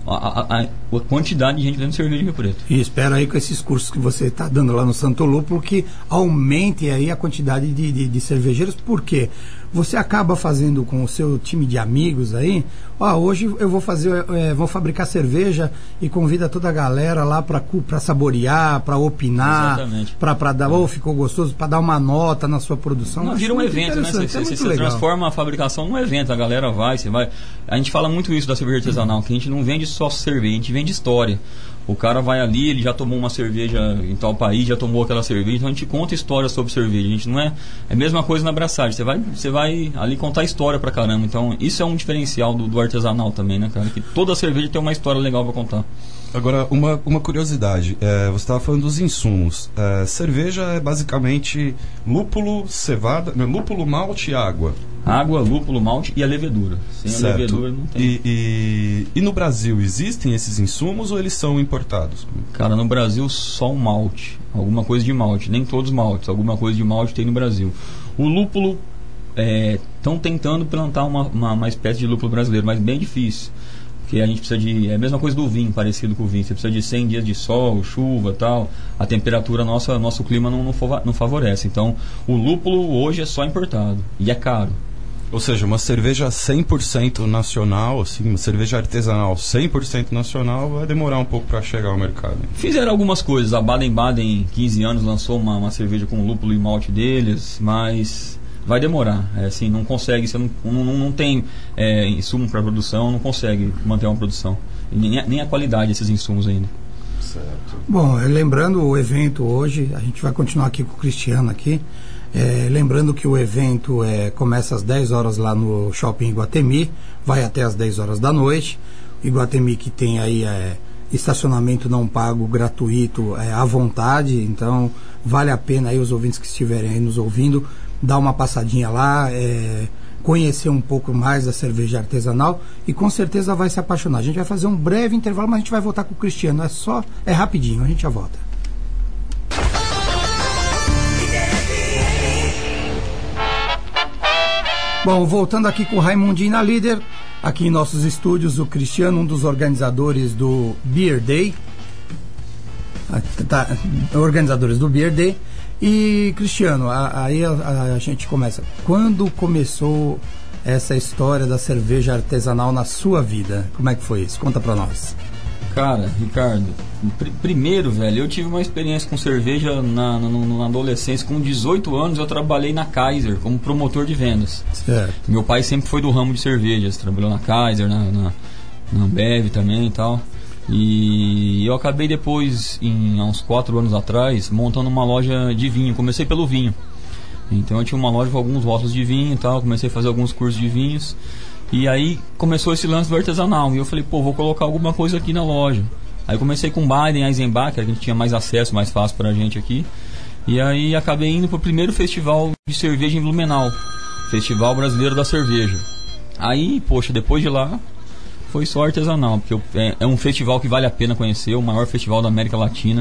Speaker 20: a quantidade de gente fazendo cerveja em Rio Preto.
Speaker 6: E espero aí com esses cursos que você está dando lá no Santo Lúpulo que aumente aí a quantidade de cervejeiros. Por quê? você acaba fazendo com o seu time de amigos aí, hoje eu vou fazer, vou fabricar cerveja e convida toda a galera lá para saborear, para opinar, para dar, ficou gostoso, para dar uma nota na sua produção.
Speaker 20: Não, vira um evento, né? Você transforma a fabricação num evento, a galera vai, você vai. A gente fala muito isso da cerveja artesanal, que a gente não vende só cerveja, a gente vende história. O cara vai ali, ele já tomou uma cerveja em tal país, já tomou aquela cerveja, então a gente conta histórias sobre cerveja. A gente não é a mesma coisa na abraçagem. Você vai ali contar história pra caramba. Então isso é um diferencial do artesanal também, né, cara? Que toda cerveja tem uma história legal pra contar.
Speaker 4: Agora, uma curiosidade, você estava falando dos insumos. Cerveja é basicamente lúpulo, cevada, lúpulo, malte e água.
Speaker 20: Água, lúpulo, malte e a levedura. Sem a levedura não tem.
Speaker 4: E no Brasil existem esses insumos ou eles são importados?
Speaker 20: Cara, no Brasil só o malte, alguma coisa de malte, nem todos os maltes, alguma coisa de malte tem no Brasil. O lúpulo, estão tentando plantar uma espécie de lúpulo brasileiro, mas bem difícil. Porque a gente precisa de... É a mesma coisa do vinho, parecido com o vinho. Você precisa de 100 dias de sol, chuva e tal. A temperatura nosso clima não favorece. Então, o lúpulo hoje é só importado. E é caro.
Speaker 4: Ou seja, uma cerveja 100% nacional, assim, uma cerveja artesanal 100% nacional, vai demorar um pouco para chegar ao mercado.
Speaker 20: Fizeram algumas coisas. A Baden-Baden, 15 anos, lançou uma cerveja com lúpulo e malte deles, mas... vai demorar, assim, não consegue, você não tem insumo para produção, não consegue manter uma produção, nem a qualidade desses insumos ainda.
Speaker 6: Certo. Bom, lembrando o evento hoje, a gente vai continuar aqui com o Cristiano aqui, lembrando que o evento começa às 10 horas lá no Shopping Iguatemi, vai até às 10 horas da noite. Iguatemi que tem aí estacionamento não pago, gratuito, à vontade, então vale a pena aí os ouvintes que estiverem aí nos ouvindo, dar uma passadinha lá, conhecer um pouco mais da cerveja artesanal e com certeza vai se apaixonar. A gente vai fazer um breve intervalo, mas a gente vai voltar com o Cristiano. É rapidinho, a gente já volta. Bom, voltando aqui com o Raimundinho na Líder, aqui em nossos estúdios, o Cristiano, um dos organizadores do Beer Day. Organizadores do Beer Day. E, Cristiano, aí a gente começa. Quando começou essa história da cerveja artesanal na sua vida? Como é que foi isso? Conta pra nós.
Speaker 20: Cara, Ricardo, primeiro, velho, eu tive uma experiência com cerveja na adolescência. Com 18 anos eu trabalhei na Kaiser como promotor de vendas.
Speaker 6: Certo.
Speaker 20: Meu pai sempre foi do ramo de cervejas, trabalhou na Kaiser, na Ambev também e tal. E eu acabei depois, há uns 4 anos atrás, montando uma loja de vinho. Comecei pelo vinho. Então eu tinha uma loja com alguns rótulos de vinho e tal. Comecei a fazer alguns cursos de vinhos. E aí começou esse lance do artesanal. E eu falei, vou colocar alguma coisa aqui na loja. Aí comecei com Baden, Eisenbach, que a gente tinha mais acesso, mais fácil pra gente aqui. E aí acabei indo pro primeiro festival de cerveja em Blumenau. Festival Brasileiro da Cerveja. Aí, depois de lá... foi só artesanal, porque é um festival que vale a pena conhecer, o maior festival da América Latina.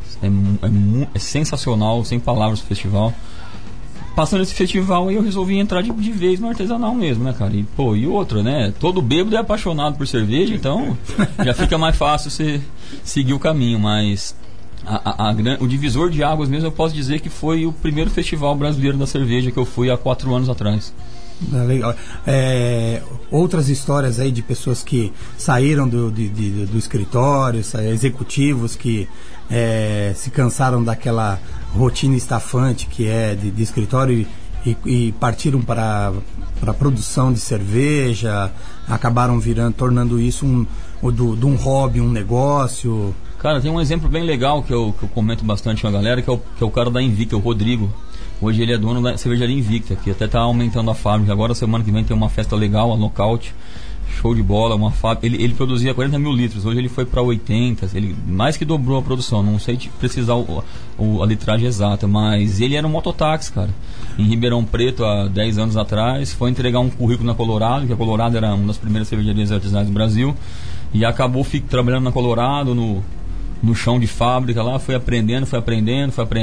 Speaker 20: É sensacional, sem palavras o festival. Passando esse festival aí eu resolvi entrar de vez no artesanal mesmo, né, cara? E outra, né? Todo bêbado é apaixonado por cerveja, então já fica mais fácil você seguir o caminho, mas o divisor de águas mesmo eu posso dizer que foi o primeiro festival brasileiro da cerveja que eu fui há 4 anos atrás.
Speaker 6: Legal. Outras histórias aí de pessoas que saíram do escritório, executivos que se cansaram daquela rotina estafante que é de escritório e partiram para a produção de cerveja, acabaram tornando isso de um hobby, um negócio.
Speaker 20: Cara, tem um exemplo bem legal que eu comento bastante com a galera, que é o cara da Invicta, o Rodrigo. Hoje ele é dono da cervejaria Invicta, que até está aumentando a fábrica. Agora, semana que vem, tem uma festa legal, a Knockout. Show de bola, uma fábrica. Ele produzia 40 mil litros, hoje ele foi para 80. Ele mais que dobrou a produção. Não sei precisar a litragem exata, mas ele era um mototáxi, cara. Em Ribeirão Preto, há 10 anos atrás, foi entregar um currículo na Colorado, que a Colorado era uma das primeiras cervejarias artesanais do Brasil. E acabou trabalhando na Colorado, no chão de fábrica lá, foi aprendendo.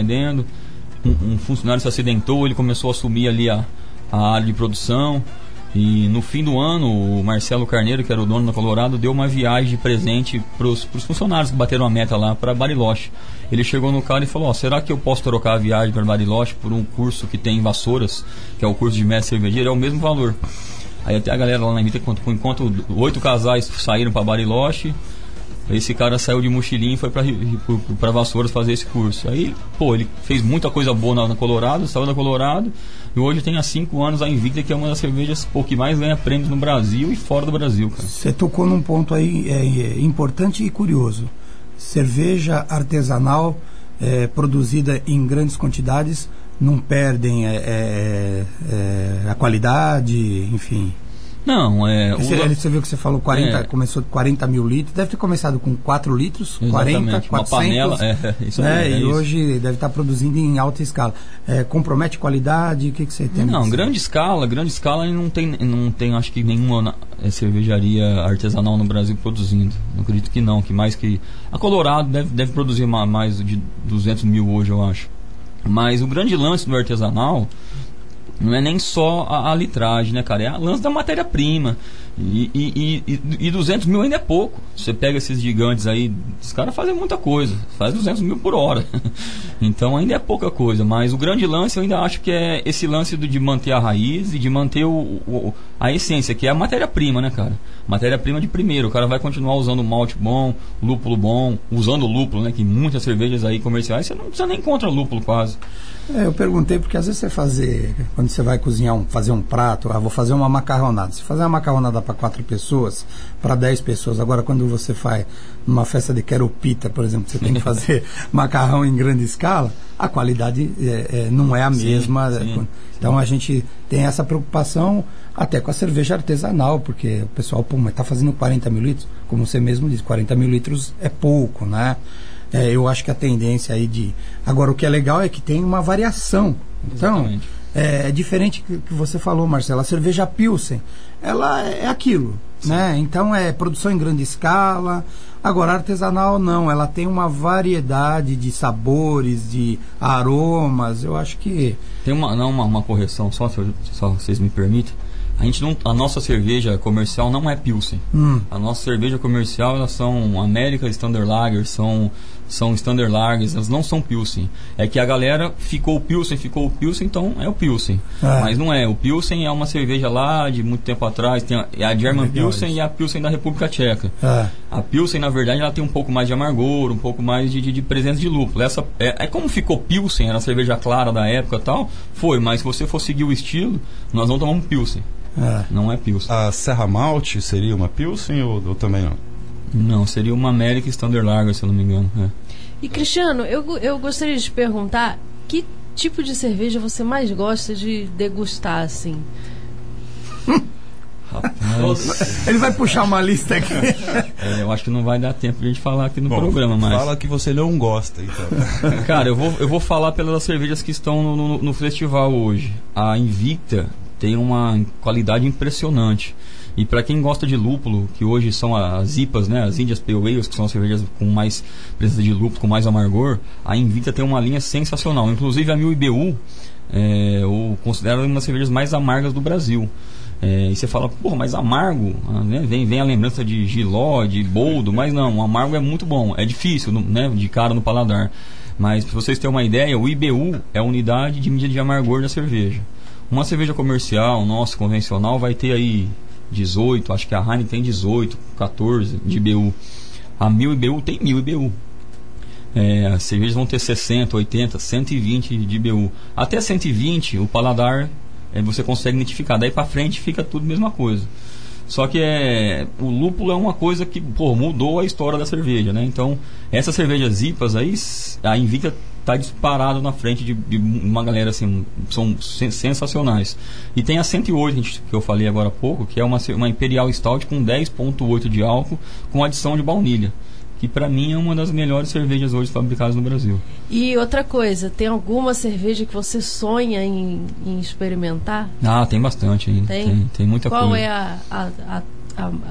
Speaker 20: Um funcionário se acidentou, ele começou a assumir ali a área de produção E no fim do ano, o Marcelo Carneiro, que era o dono da Colorado, deu uma viagem de presente para os funcionários que bateram a meta lá para Bariloche. Ele chegou no cara e falou: será que eu posso trocar a viagem para Bariloche por um curso que tem em Vassouras, que é o curso de mestre cervejeiro, é o mesmo valor. Aí até a galera lá na Invicta, enquanto 8 casais saíram para Bariloche, esse cara saiu de mochilinha e foi para Vassouras fazer esse curso. Aí, ele fez muita coisa boa na Colorado, saiu da Colorado, e hoje tem há 5 anos a Invicta, que é uma das cervejas que mais ganha prêmios no Brasil e fora do Brasil, cara.
Speaker 6: Você tocou num ponto aí importante e curioso. Cerveja artesanal produzida em grandes quantidades não perdem a qualidade, enfim.
Speaker 20: Não,
Speaker 6: você viu que você falou 40, começou com 40 mil litros, deve ter começado com 4 litros,
Speaker 20: exatamente,
Speaker 6: 40, 400,
Speaker 20: uma panela, isso
Speaker 6: né?
Speaker 20: é
Speaker 6: E
Speaker 20: isso.
Speaker 6: hoje deve estar produzindo em alta escala. Compromete qualidade? O que você tem?
Speaker 20: Não, grande escala não tem acho que nenhuma cervejaria artesanal no Brasil produzindo. Não acredito que não, que mais que... A Colorado deve produzir mais de 200 mil hoje, eu acho. Mas o grande lance do artesanal não é nem só a litragem, né, cara? É o lance da matéria-prima. E 200 mil ainda é pouco. Você pega esses gigantes aí, os caras fazem muita coisa. Faz 200 mil por hora. Então ainda é pouca coisa. Mas o grande lance eu ainda acho que é esse lance de manter a raiz e de manter a essência, que é a matéria-prima, né, cara? Matéria-prima de primeiro. O cara vai continuar usando malte bom, lúpulo bom, usando lúpulo, né? Que muitas cervejas aí comerciais você não precisa nem contra lúpulo quase.
Speaker 6: Eu perguntei porque às vezes quando você vai cozinhar, fazer um prato, vou fazer uma macarronada. Se fazer uma macarronada para 4 pessoas, para 10 pessoas, agora quando você faz numa festa de queropita, por exemplo, você tem que fazer macarrão em grande escala, a qualidade não é a mesma.
Speaker 20: Sim.
Speaker 6: Então a gente tem essa preocupação até com a cerveja artesanal, porque o pessoal, mas está fazendo 40 mil litros, como você mesmo disse, 40 mil litros é pouco, né? Eu acho que a tendência aí Agora, o que é legal é que tem uma variação. Então,
Speaker 20: exatamente.
Speaker 6: É diferente que você falou, Marcelo. A cerveja Pilsen, ela é aquilo, né? Então, é produção em grande escala. Agora, a artesanal não. Ela tem uma variedade de sabores, de aromas. Eu acho que...
Speaker 20: Tem uma correção, só vocês me permitem. A nossa cerveja comercial não é Pilsen. A nossa cerveja comercial, elas são América Standard Lager, são Standard Lagers, elas não são Pilsen. É que a galera ficou o Pilsen, então é o Pilsen. Mas não é. O Pilsen é uma cerveja lá de muito tempo atrás, tem a German Pilsen e a Pilsen da República Tcheca. A Pilsen, na verdade, ela tem um pouco mais de amargor, um pouco mais de presença de lúpulo. Como ficou Pilsen, era a cerveja clara da época e tal, mas se você for seguir o estilo, nós não tomamos Pilsen. Não é Pilsen.
Speaker 4: A Serra Malte seria uma Pilsen ou também não?
Speaker 20: Não, seria uma América Standard Lager, se eu não me engano.
Speaker 3: E Cristiano, eu gostaria de te perguntar que tipo de cerveja você mais gosta de degustar, assim?
Speaker 20: Rapaz.
Speaker 6: Ele vai puxar uma lista aqui.
Speaker 20: Eu acho que não vai dar tempo de a gente falar aqui no programa, mas...
Speaker 4: Fala que você não gosta, então.
Speaker 20: Cara, eu vou falar pelas cervejas que estão no festival hoje. A Invicta tem uma qualidade impressionante. E para quem gosta de lúpulo, que hoje são as IPAs, né, as Indias Pale Ales, que são as cervejas com mais presença de lúpulo, com mais amargor, a Invicta tem uma linha sensacional. Inclusive a 1000 IBU, eu considero uma das cervejas mais amargas do Brasil. E você fala, mas amargo, né? Vem a lembrança de Giló, de boldo, mas não, o amargo é muito bom. É difícil, né, de cara no paladar. Mas para vocês terem uma ideia, o IBU é a unidade de medida de amargor da cerveja. Uma cerveja comercial, nossa, convencional, vai ter aí 18, acho que a Heineken tem 18, 14 de IBU. A 1000 IBU tem 1000 IBU. As cervejas vão ter 60, 80, 120 de IBU. Até 120, o paladar você consegue identificar. Daí pra frente fica tudo a mesma coisa. Só que o lúpulo é uma coisa que mudou a história da cerveja, né? Então, essas cervejas IPAs aí, a Invicta está disparado na frente de uma galera assim, são sensacionais. E tem a 108 que eu falei agora há pouco, que é uma Imperial Stout com 10,8 de álcool com adição de baunilha, que para mim é uma das melhores cervejas hoje fabricadas no Brasil.
Speaker 3: E outra coisa, tem alguma cerveja que você sonha em experimentar?
Speaker 20: Tem bastante ainda. Tem muita coisa.
Speaker 3: Qual é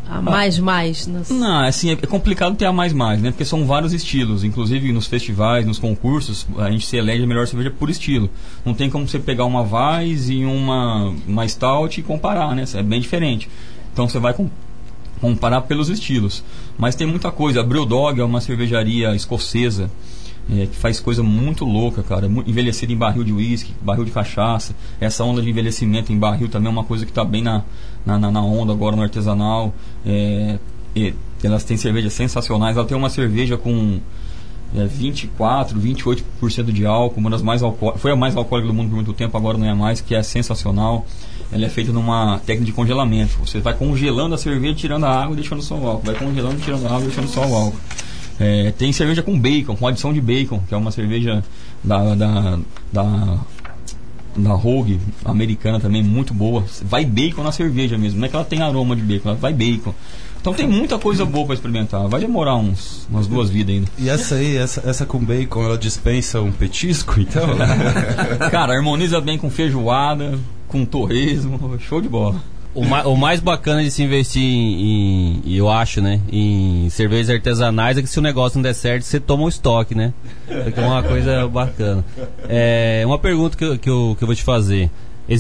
Speaker 3: A mais?
Speaker 20: Não, assim, é complicado ter a mais, né? Porque são vários estilos. Inclusive nos festivais, nos concursos, a gente se elege a melhor cerveja por estilo. Não tem como você pegar uma Weiss e uma Stout e comparar, né? É bem diferente. Então você vai comparar pelos estilos. Mas tem muita coisa. A Brewdog é uma cervejaria escocesa, que faz coisa muito louca, cara. Envelhecida em barril de uísque, barril de cachaça. Essa onda de envelhecimento em barril também é uma coisa que está bem na onda agora no artesanal. Elas têm cervejas sensacionais. Ela tem uma cerveja com 24, 28% de álcool, uma das mais alcoólicas. Foi a mais alcoólica do mundo por muito tempo, agora não é mais, que é sensacional. Ela é feita numa técnica de congelamento. Você vai congelando a cerveja, tirando a água e deixando só o álcool. Vai congelando, tirando a água e deixando só o álcool. Tem cerveja com bacon, com adição de bacon, que é uma cerveja da Rogue americana também, muito boa. Vai bacon na cerveja mesmo, não é que ela tem aroma de bacon, ela vai bacon. Então tem muita coisa boa para experimentar. Vai demorar umas 2 vidas ainda.
Speaker 4: E essa com bacon, ela dispensa um petisco, então?
Speaker 20: Cara, harmoniza bem com feijoada, com torresmo, show de bola.
Speaker 5: O mais bacana de se investir eu acho, né, em cervejas artesanais é que se o negócio não der certo, você toma um estoque, né? É uma coisa bacana. Uma pergunta que eu vou te fazer.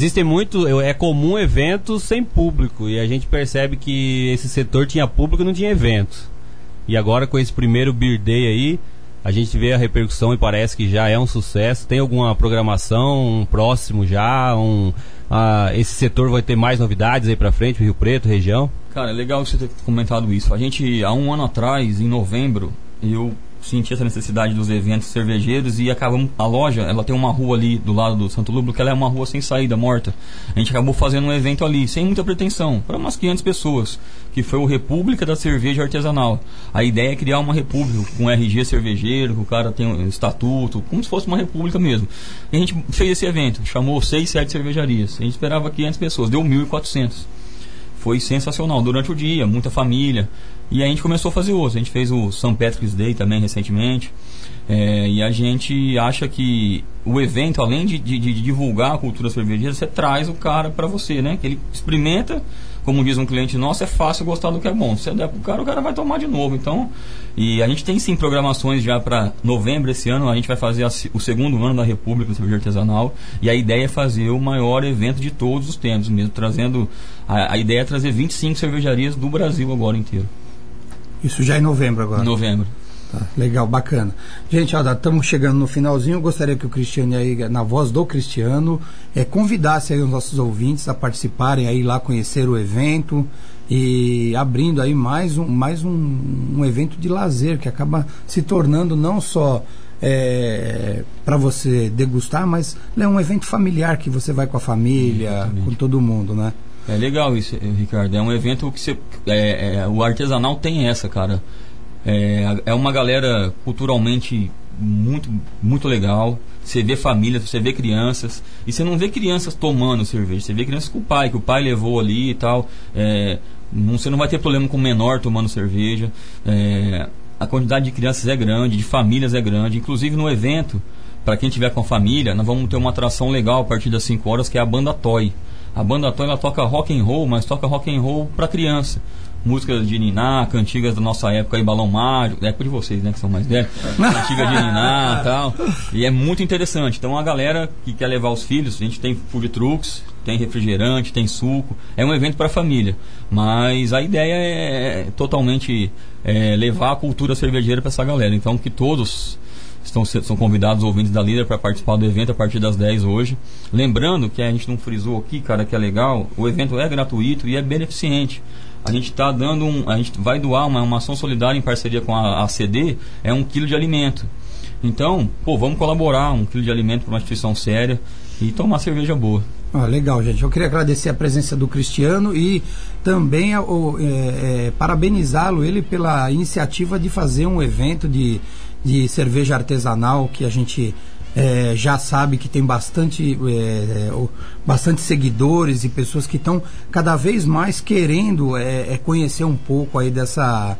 Speaker 5: É comum eventos sem público, e a gente percebe que esse setor tinha público e não tinha evento. E agora com esse primeiro Beer Day aí, a gente vê a repercussão e parece que já é um sucesso. Tem alguma programação próximo já? Esse setor vai ter mais novidades aí pra frente, Rio Preto, região?
Speaker 20: Cara, é legal você ter comentado isso. A gente, há um ano atrás, em novembro, eu senti essa necessidade dos eventos cervejeiros e acabamos, a loja, ela tem uma rua ali do lado do Santo Lúpulo, que ela é uma rua sem saída, morta. A gente acabou fazendo um evento ali, sem muita pretensão, para umas 500 pessoas, que foi o República da Cerveja Artesanal. A ideia é criar uma república com RG cervejeiro, que o cara tem um estatuto, como se fosse uma república mesmo. E a gente fez esse evento, chamou 6, 7 cervejarias. A gente esperava 500 pessoas, deu 1.400. Foi sensacional, durante o dia, muita família. E a gente começou a fazer outros. A gente fez o St. Patrick's Day também recentemente. E a gente acha que o evento, além de divulgar a cultura cervejeira, você traz o cara para você, né? Que ele experimenta, como diz um cliente nosso, é fácil gostar do que é bom. Se você der pro cara, o cara vai tomar de novo. Então, e a gente tem sim programações já para novembro esse ano. A gente vai fazer o segundo ano da República da Cerveja Artesanal. E a ideia é fazer o maior evento de todos os tempos mesmo, trazendo... A ideia é trazer 25 cervejarias do Brasil agora inteiro.
Speaker 6: Isso já é em novembro agora?
Speaker 20: Novembro.
Speaker 6: Tá, legal, bacana. Gente, estamos chegando no finalzinho. Eu gostaria que o Cristiano aí, na voz do Cristiano, convidasse aí os nossos ouvintes a participarem aí lá, conhecer o evento e abrindo aí mais um evento de lazer que acaba se tornando não só para você degustar, mas é um evento familiar que você vai com a família, com todo mundo, né?
Speaker 20: É legal isso, Ricardo. É um evento que o artesanal tem essa, cara. É uma galera culturalmente muito, muito legal. Você vê família, você vê crianças. E você não vê crianças tomando cerveja. Você vê crianças com o pai, que o pai levou ali e tal. Você não vai ter problema com o menor tomando cerveja. A quantidade de crianças é grande, de famílias é grande. Inclusive no evento, para quem tiver com a família, nós vamos ter uma atração legal a partir das 5 horas, que é a Banda Toy. A Banda Toy, ela toca rock and roll, mas toca rock and roll para criança. Músicas de niná, cantigas da nossa época aí, Balão Mágico, da época de vocês, né, que são mais velhos. Cantiga de niná e tal. E é muito interessante. Então a galera que quer levar os filhos, a gente tem food trucks, tem refrigerante, tem suco. É um evento para família. Mas a ideia é totalmente levar a cultura cervejeira para essa galera. Então que todos são convidados, ouvintes da Líder, para participar do evento a partir das 10 hoje. Lembrando que a gente não frisou aqui, cara, que é legal, o evento é gratuito e é beneficente. A gente está a gente vai doar uma ação solidária em parceria com a ACD, 1 quilo de alimento. Então, vamos colaborar, 1 quilo de alimento para uma instituição séria e tomar cerveja boa.
Speaker 6: Legal, gente. Eu queria agradecer a presença do Cristiano e também parabenizá-lo, ele pela iniciativa de fazer um evento de cerveja artesanal, que a gente já sabe que tem bastante seguidores e pessoas que estão cada vez mais querendo conhecer um pouco aí dessa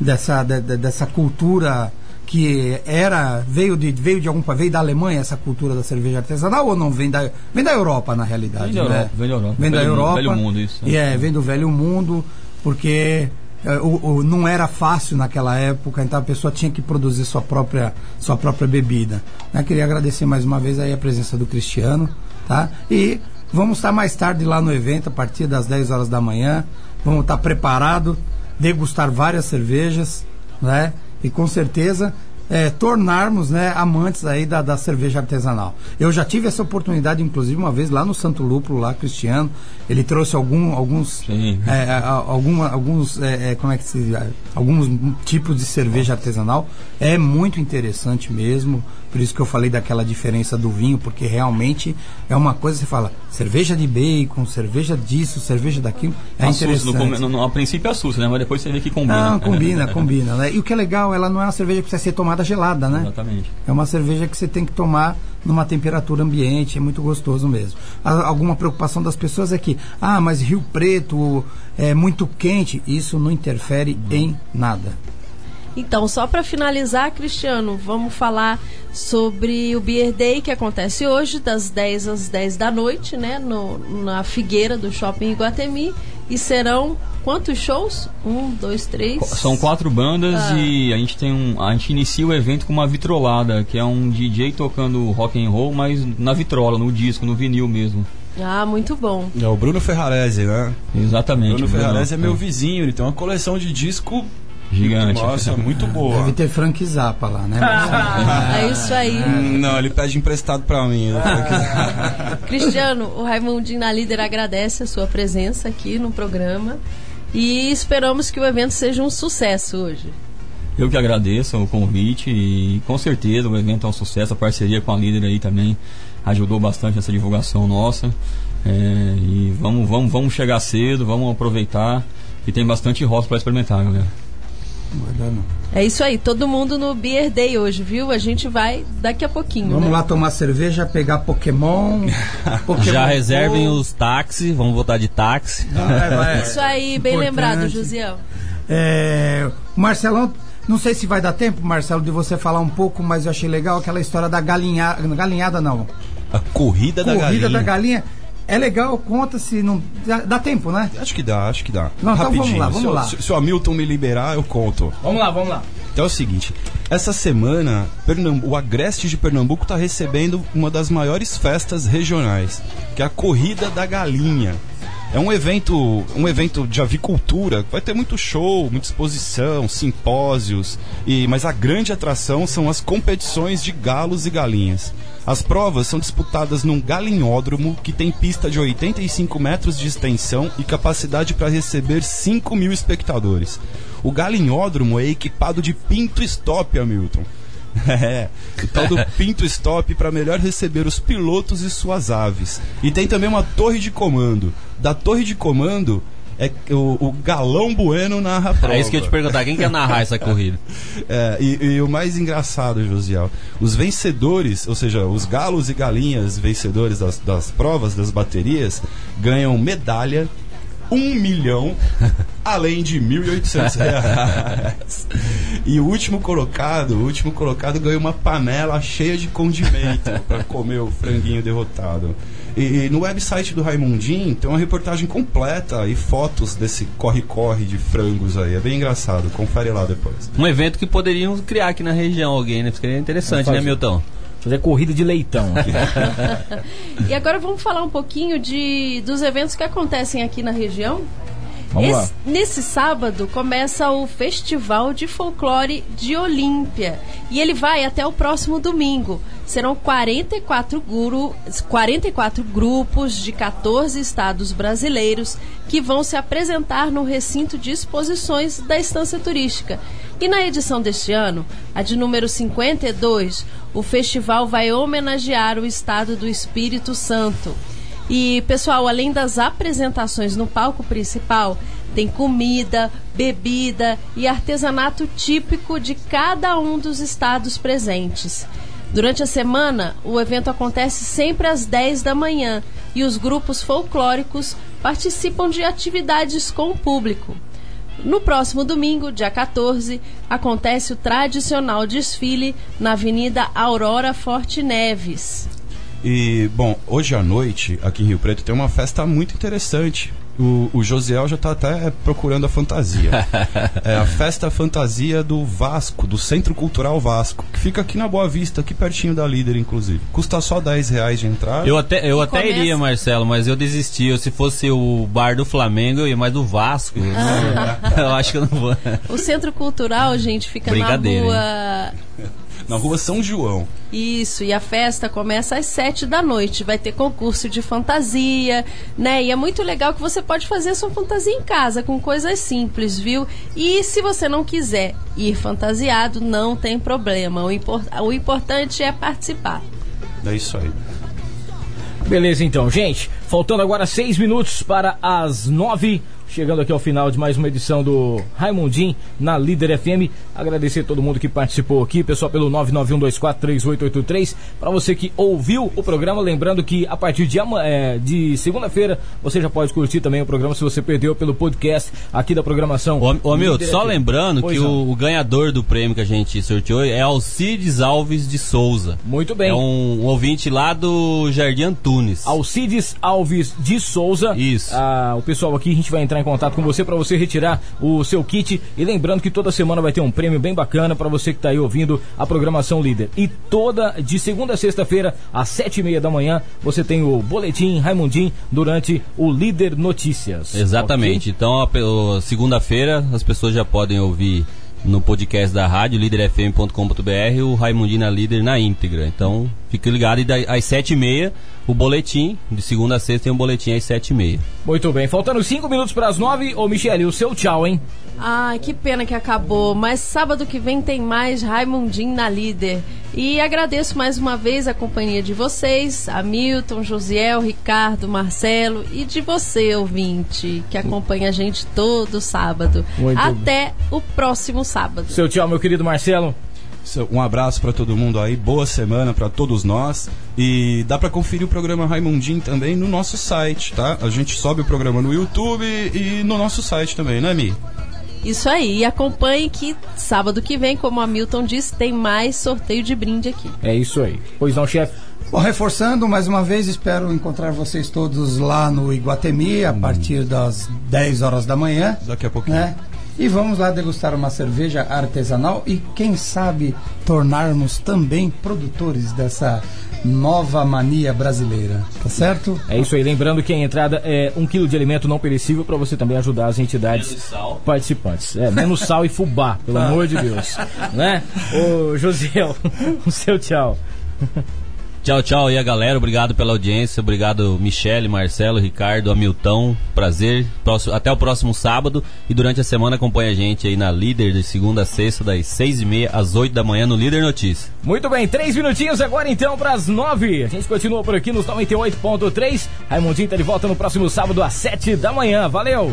Speaker 6: cultura que veio da Alemanha, essa cultura da cerveja artesanal, ou não? Vem da Europa, na realidade.
Speaker 20: Vem da Europa.
Speaker 6: Vem da Europa.
Speaker 20: Velho mundo, isso.
Speaker 6: Vem do velho mundo. porque não era fácil naquela época, então a pessoa tinha que produzir sua própria bebida. Eu queria agradecer mais uma vez aí a presença do Cristiano, tá? E vamos estar mais tarde lá no evento, a partir das 10 horas da manhã. Vamos estar preparados, degustar várias cervejas, né? E com certeza tornarmos, né, amantes aí da cerveja artesanal. Eu já tive essa oportunidade, inclusive, uma vez lá no Santo Lúpulo, lá, Cristiano. Ele trouxe alguns tipos de cerveja artesanal. É muito interessante mesmo. Por isso que eu falei daquela diferença do vinho, porque realmente é uma coisa, você fala, cerveja de bacon, cerveja disso, cerveja daquilo, interessante.
Speaker 20: A princípio assusta, né? Mas depois você vê que combina.
Speaker 6: Não, combina, né? E o que é legal, ela não é uma cerveja que precisa ser tomada gelada, né?
Speaker 20: Exatamente.
Speaker 6: É uma cerveja que você tem que tomar numa temperatura ambiente, é muito gostoso mesmo. Alguma preocupação das pessoas é que, mas Rio Preto é muito quente, isso não interfere em nada.
Speaker 3: Então, só para finalizar, Cristiano, vamos falar sobre o Beer Day, que acontece hoje, das 10 às 10 da noite, né? Na Figueira do Shopping Iguatemi. E serão quantos shows? 1, 2, 3...
Speaker 20: São 4 bandas e a gente inicia o evento com uma vitrolada, que é um DJ tocando rock and roll, mas na vitrola, no disco, no vinil mesmo.
Speaker 3: Muito bom.
Speaker 4: É o Bruno Ferrarese, né?
Speaker 20: Exatamente.
Speaker 4: Bruno Ferrarese é meu vizinho, ele tem uma coleção de disco
Speaker 20: gigante.
Speaker 4: Nossa, muito boa.
Speaker 6: Deve ter Frank Zappa lá, né?
Speaker 3: É isso aí.
Speaker 4: Não, ele pede emprestado pra mim.
Speaker 3: Cristiano, o Raimundinho na Líder agradece a sua presença aqui no programa e esperamos que o evento seja um sucesso hoje.
Speaker 20: Eu que agradeço o convite e com certeza o evento é um sucesso. A parceria com a Líder aí também ajudou bastante nessa divulgação nossa. E vamos chegar cedo, vamos aproveitar e tem bastante roça para experimentar, galera.
Speaker 3: É isso aí, todo mundo no Beer Day hoje, viu? A gente vai daqui a pouquinho.
Speaker 6: Vamos lá tomar cerveja, pegar Pokémon.
Speaker 5: Já reservem os táxis, vamos voltar de táxi.
Speaker 3: Isso aí, bem lembrado, Josiel.
Speaker 6: Marcelão, não sei se vai dar tempo, Marcelo, de você falar um pouco, mas eu achei legal aquela história da galinhada não.
Speaker 4: A corrida da
Speaker 6: galinha. É legal, conta se não... Dá tempo, né?
Speaker 4: Acho que dá.
Speaker 6: Não,
Speaker 4: rapidinho.
Speaker 6: Então vamos lá.
Speaker 4: Se o Hamilton me liberar, eu conto.
Speaker 1: Vamos lá.
Speaker 4: Então é o seguinte, essa semana o Agreste de Pernambuco está recebendo uma das maiores festas regionais, que é a Corrida da Galinha. É um evento de avicultura, vai ter muito show, muita exposição, simpósios, mas a grande atração são as competições de galos e galinhas. As provas são disputadas num galinhódromo que tem pista de 85 metros de extensão e capacidade para receber 5.000 espectadores. O galinhódromo é equipado de pinto stop, Hamilton. O tal do pinto stop para melhor receber os pilotos e suas aves. E tem também uma torre de comando. Da torre de comando o Galão Bueno narra a prova.
Speaker 5: É isso que eu ia te perguntar, quem quer narrar essa corrida?
Speaker 4: E o mais engraçado, Josiel, os vencedores, ou seja, os galos e galinhas vencedores das provas, das baterias, ganham medalha, 1 milhão, além de R$1.800. E o último colocado ganhou uma panela cheia de condimento para comer o franguinho derrotado. E no website do Raimundinho tem uma reportagem completa e fotos desse corre-corre de frangos aí. É bem engraçado, confere lá depois.
Speaker 5: Um evento que poderiam criar aqui na região alguém, né? Seria interessante, né, Milton?
Speaker 1: Fazer corrida de leitão aqui.
Speaker 3: E agora vamos falar um pouquinho dos eventos que acontecem aqui na região.
Speaker 1: Vamos lá.
Speaker 3: Nesse sábado começa o Festival de Folclore de Olímpia e ele vai até o próximo domingo. Serão 44 grupos de 14 estados brasileiros que vão se apresentar no recinto de exposições da Estância Turística. E na edição deste ano, a de número 52, o festival vai homenagear o estado do Espírito Santo. E, pessoal, além das apresentações no palco principal, tem comida, bebida e artesanato típico de cada um dos estados presentes. Durante a semana, o evento acontece sempre às 10 da manhã e os grupos folclóricos participam de atividades com o público. No próximo domingo, dia 14, acontece o tradicional desfile na Avenida Aurora Forte Neves.
Speaker 4: E, bom, hoje à noite, aqui em Rio Preto, tem uma festa muito interessante. O Josiel já tá até procurando a fantasia. É a Festa Fantasia do Vasco, do Centro Cultural Vasco, que fica aqui na Boa Vista, aqui pertinho da Líder, inclusive. Custa só R$10 de entrada.
Speaker 5: Eu até iria, Marcelo, mas eu desisti. Se fosse o bar do Flamengo, eu ia mais do Vasco. Eu acho que eu não vou.
Speaker 3: O Centro Cultural, gente, fica na rua...
Speaker 4: Na rua São João.
Speaker 3: Isso, e a festa começa às 7 da noite. Vai ter concurso de fantasia, né? E é muito legal que você pode fazer a sua fantasia em casa, com coisas simples, viu? E se você não quiser ir fantasiado, não tem problema. O importante é participar.
Speaker 4: É isso aí.
Speaker 1: Beleza, então, gente. Faltando agora 6 minutos para as 9. Chegando aqui ao final de mais uma edição do Raimundinho na Líder FM. Agradecer a todo mundo que participou aqui, pessoal, pelo 991243883. Para você que ouviu o programa, lembrando que a partir de segunda-feira você já pode curtir também o programa se você perdeu pelo podcast aqui da programação.
Speaker 5: Ô Milton, só lembrando que o ganhador do prêmio que a gente sorteou é Alcides Alves de Souza.
Speaker 1: Muito bem.
Speaker 5: É um ouvinte lá do Jardim Antunes.
Speaker 1: Alcides Alves de Souza.
Speaker 5: Isso.
Speaker 1: O pessoal aqui, a gente vai entrar em contato com você para você retirar o seu kit, e lembrando que toda semana vai ter um prêmio bem bacana para você que está aí ouvindo a programação Líder, e de segunda a sexta-feira às 7h30 da manhã você tem o Boletim Raimundinho durante o Líder Notícias.
Speaker 5: Exatamente. Okay? Então segunda-feira as pessoas já podem ouvir no podcast da rádio liderfm.com.br o Raimundinho na Líder na íntegra. Então fique ligado, e às 7h30 o boletim, de segunda a sexta tem um boletim às 7h30.
Speaker 1: Muito bem, faltando 5 minutos para as 9. Ô Michele, o seu tchau, hein?
Speaker 3: Ai, que pena que acabou, mas sábado que vem tem mais Raimundinho na Líder. E agradeço mais uma vez a companhia de vocês, Hamilton, Josiel, Ricardo, Marcelo, e de você, ouvinte, que acompanha a gente todo sábado. Até o próximo sábado.
Speaker 1: Seu tchau, meu querido Marcelo.
Speaker 4: Um abraço para todo mundo aí, boa semana para todos nós, e dá para conferir o programa Raimundinho também no nosso site, tá? A gente sobe o programa no YouTube e no nosso site também, né, Mi?
Speaker 3: Isso aí, e acompanhe que sábado que vem, como a Hamilton disse, tem mais sorteio de brinde aqui.
Speaker 1: É isso aí. Pois não, chefe?
Speaker 6: Bom, reforçando mais uma vez, espero encontrar vocês todos lá no Iguatemi a partir das 10 horas da manhã.
Speaker 4: Daqui a pouquinho.
Speaker 6: Né? E vamos lá degustar uma cerveja artesanal e, quem sabe, tornarmos também produtores dessa nova mania brasileira, tá certo?
Speaker 1: É isso aí, lembrando que a entrada é 1 kg de alimento não perecível para você também ajudar as entidades participantes. Menos sal e fubá, pelo amor de Deus, né? Ô Josiel, o seu tchau.
Speaker 5: Tchau, tchau aí a galera, obrigado pela audiência, obrigado Michele, Marcelo, Ricardo, Hamilton, prazer, até o próximo sábado, e durante a semana acompanha a gente aí na Líder de segunda a sexta, das 6h30 às 8 da manhã no Líder Notícias.
Speaker 1: Muito bem, 3 minutinhos agora então para as 9, a gente continua por aqui nos 98.3, Raimundinho tá de volta no próximo sábado às 7 da manhã, valeu!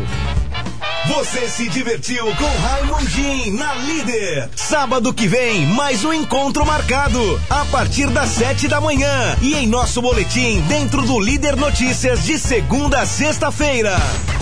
Speaker 2: Você se divertiu com Raimundinho na Líder. Sábado que vem, mais um encontro marcado a partir das 7 da manhã e em nosso boletim dentro do Líder Notícias de segunda a sexta-feira.